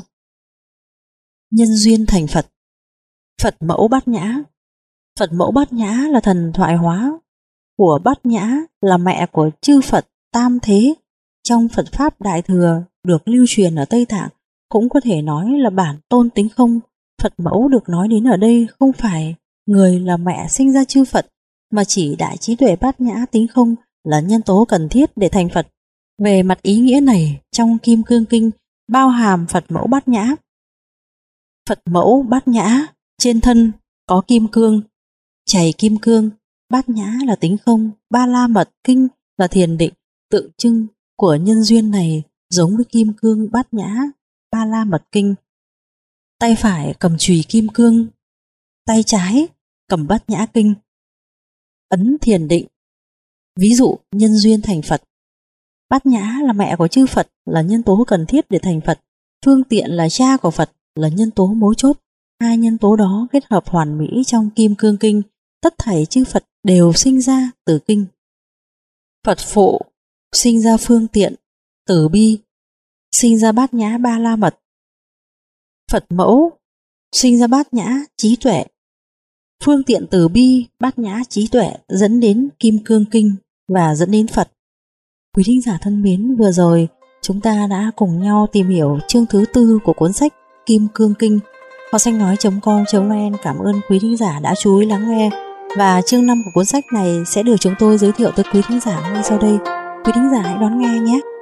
Speaker 1: Nhân duyên thành Phật. Phật mẫu Bát Nhã. Phật mẫu Bát Nhã là thần thoại hóa của Bát Nhã, là mẹ của chư Phật tam thế. Trong Phật Pháp Đại Thừa được lưu truyền ở Tây Tạng, cũng có thể nói là bản tôn tính không. Phật mẫu được nói đến ở đây không phải người là mẹ sinh ra chư Phật, mà chỉ đại trí tuệ Bát Nhã tính không là nhân tố cần thiết để thành Phật. Về mặt ý nghĩa này, trong Kim Cương Kinh bao hàm Phật mẫu Bát Nhã. Phật mẫu Bát Nhã trên thân có kim cương, chảy kim cương. Bát Nhã là tính không, Ba La Mật Kinh là thiền định, tượng trưng của nhân duyên này giống với kim cương Bát Nhã, Ba La Mật Kinh. Tay phải cầm chùy kim cương, tay trái cầm Bát Nhã Kinh, ấn thiền định. Ví dụ nhân duyên thành Phật. Bát Nhã là mẹ của chư Phật, là nhân tố cần thiết để thành Phật. Phương tiện là cha của Phật, là nhân tố mấu chốt. Hai nhân tố đó kết hợp hoàn mỹ trong Kim Cương Kinh. Tất thảy chư Phật đều sinh ra từ kinh. Phật phụ sinh ra phương tiện, từ bi, sinh ra Bát Nhã Ba La Mật. Phật mẫu sinh ra Bát Nhã trí tuệ. Phương tiện từ bi, Bát Nhã trí tuệ dẫn đến Kim Cương Kinh và dẫn đến Phật. Quý thính giả thân mến, vừa rồi chúng ta đã cùng nhau tìm hiểu chương thứ tư của cuốn sách Kim Cương Kinh. Kho sách nói chấm com chấm vn cảm ơn quý thính giả đã chú ý lắng nghe, và chương năm của cuốn sách này sẽ được chúng tôi giới thiệu tới quý thính giả ngay sau đây. Quý thính giả hãy đón nghe nhé.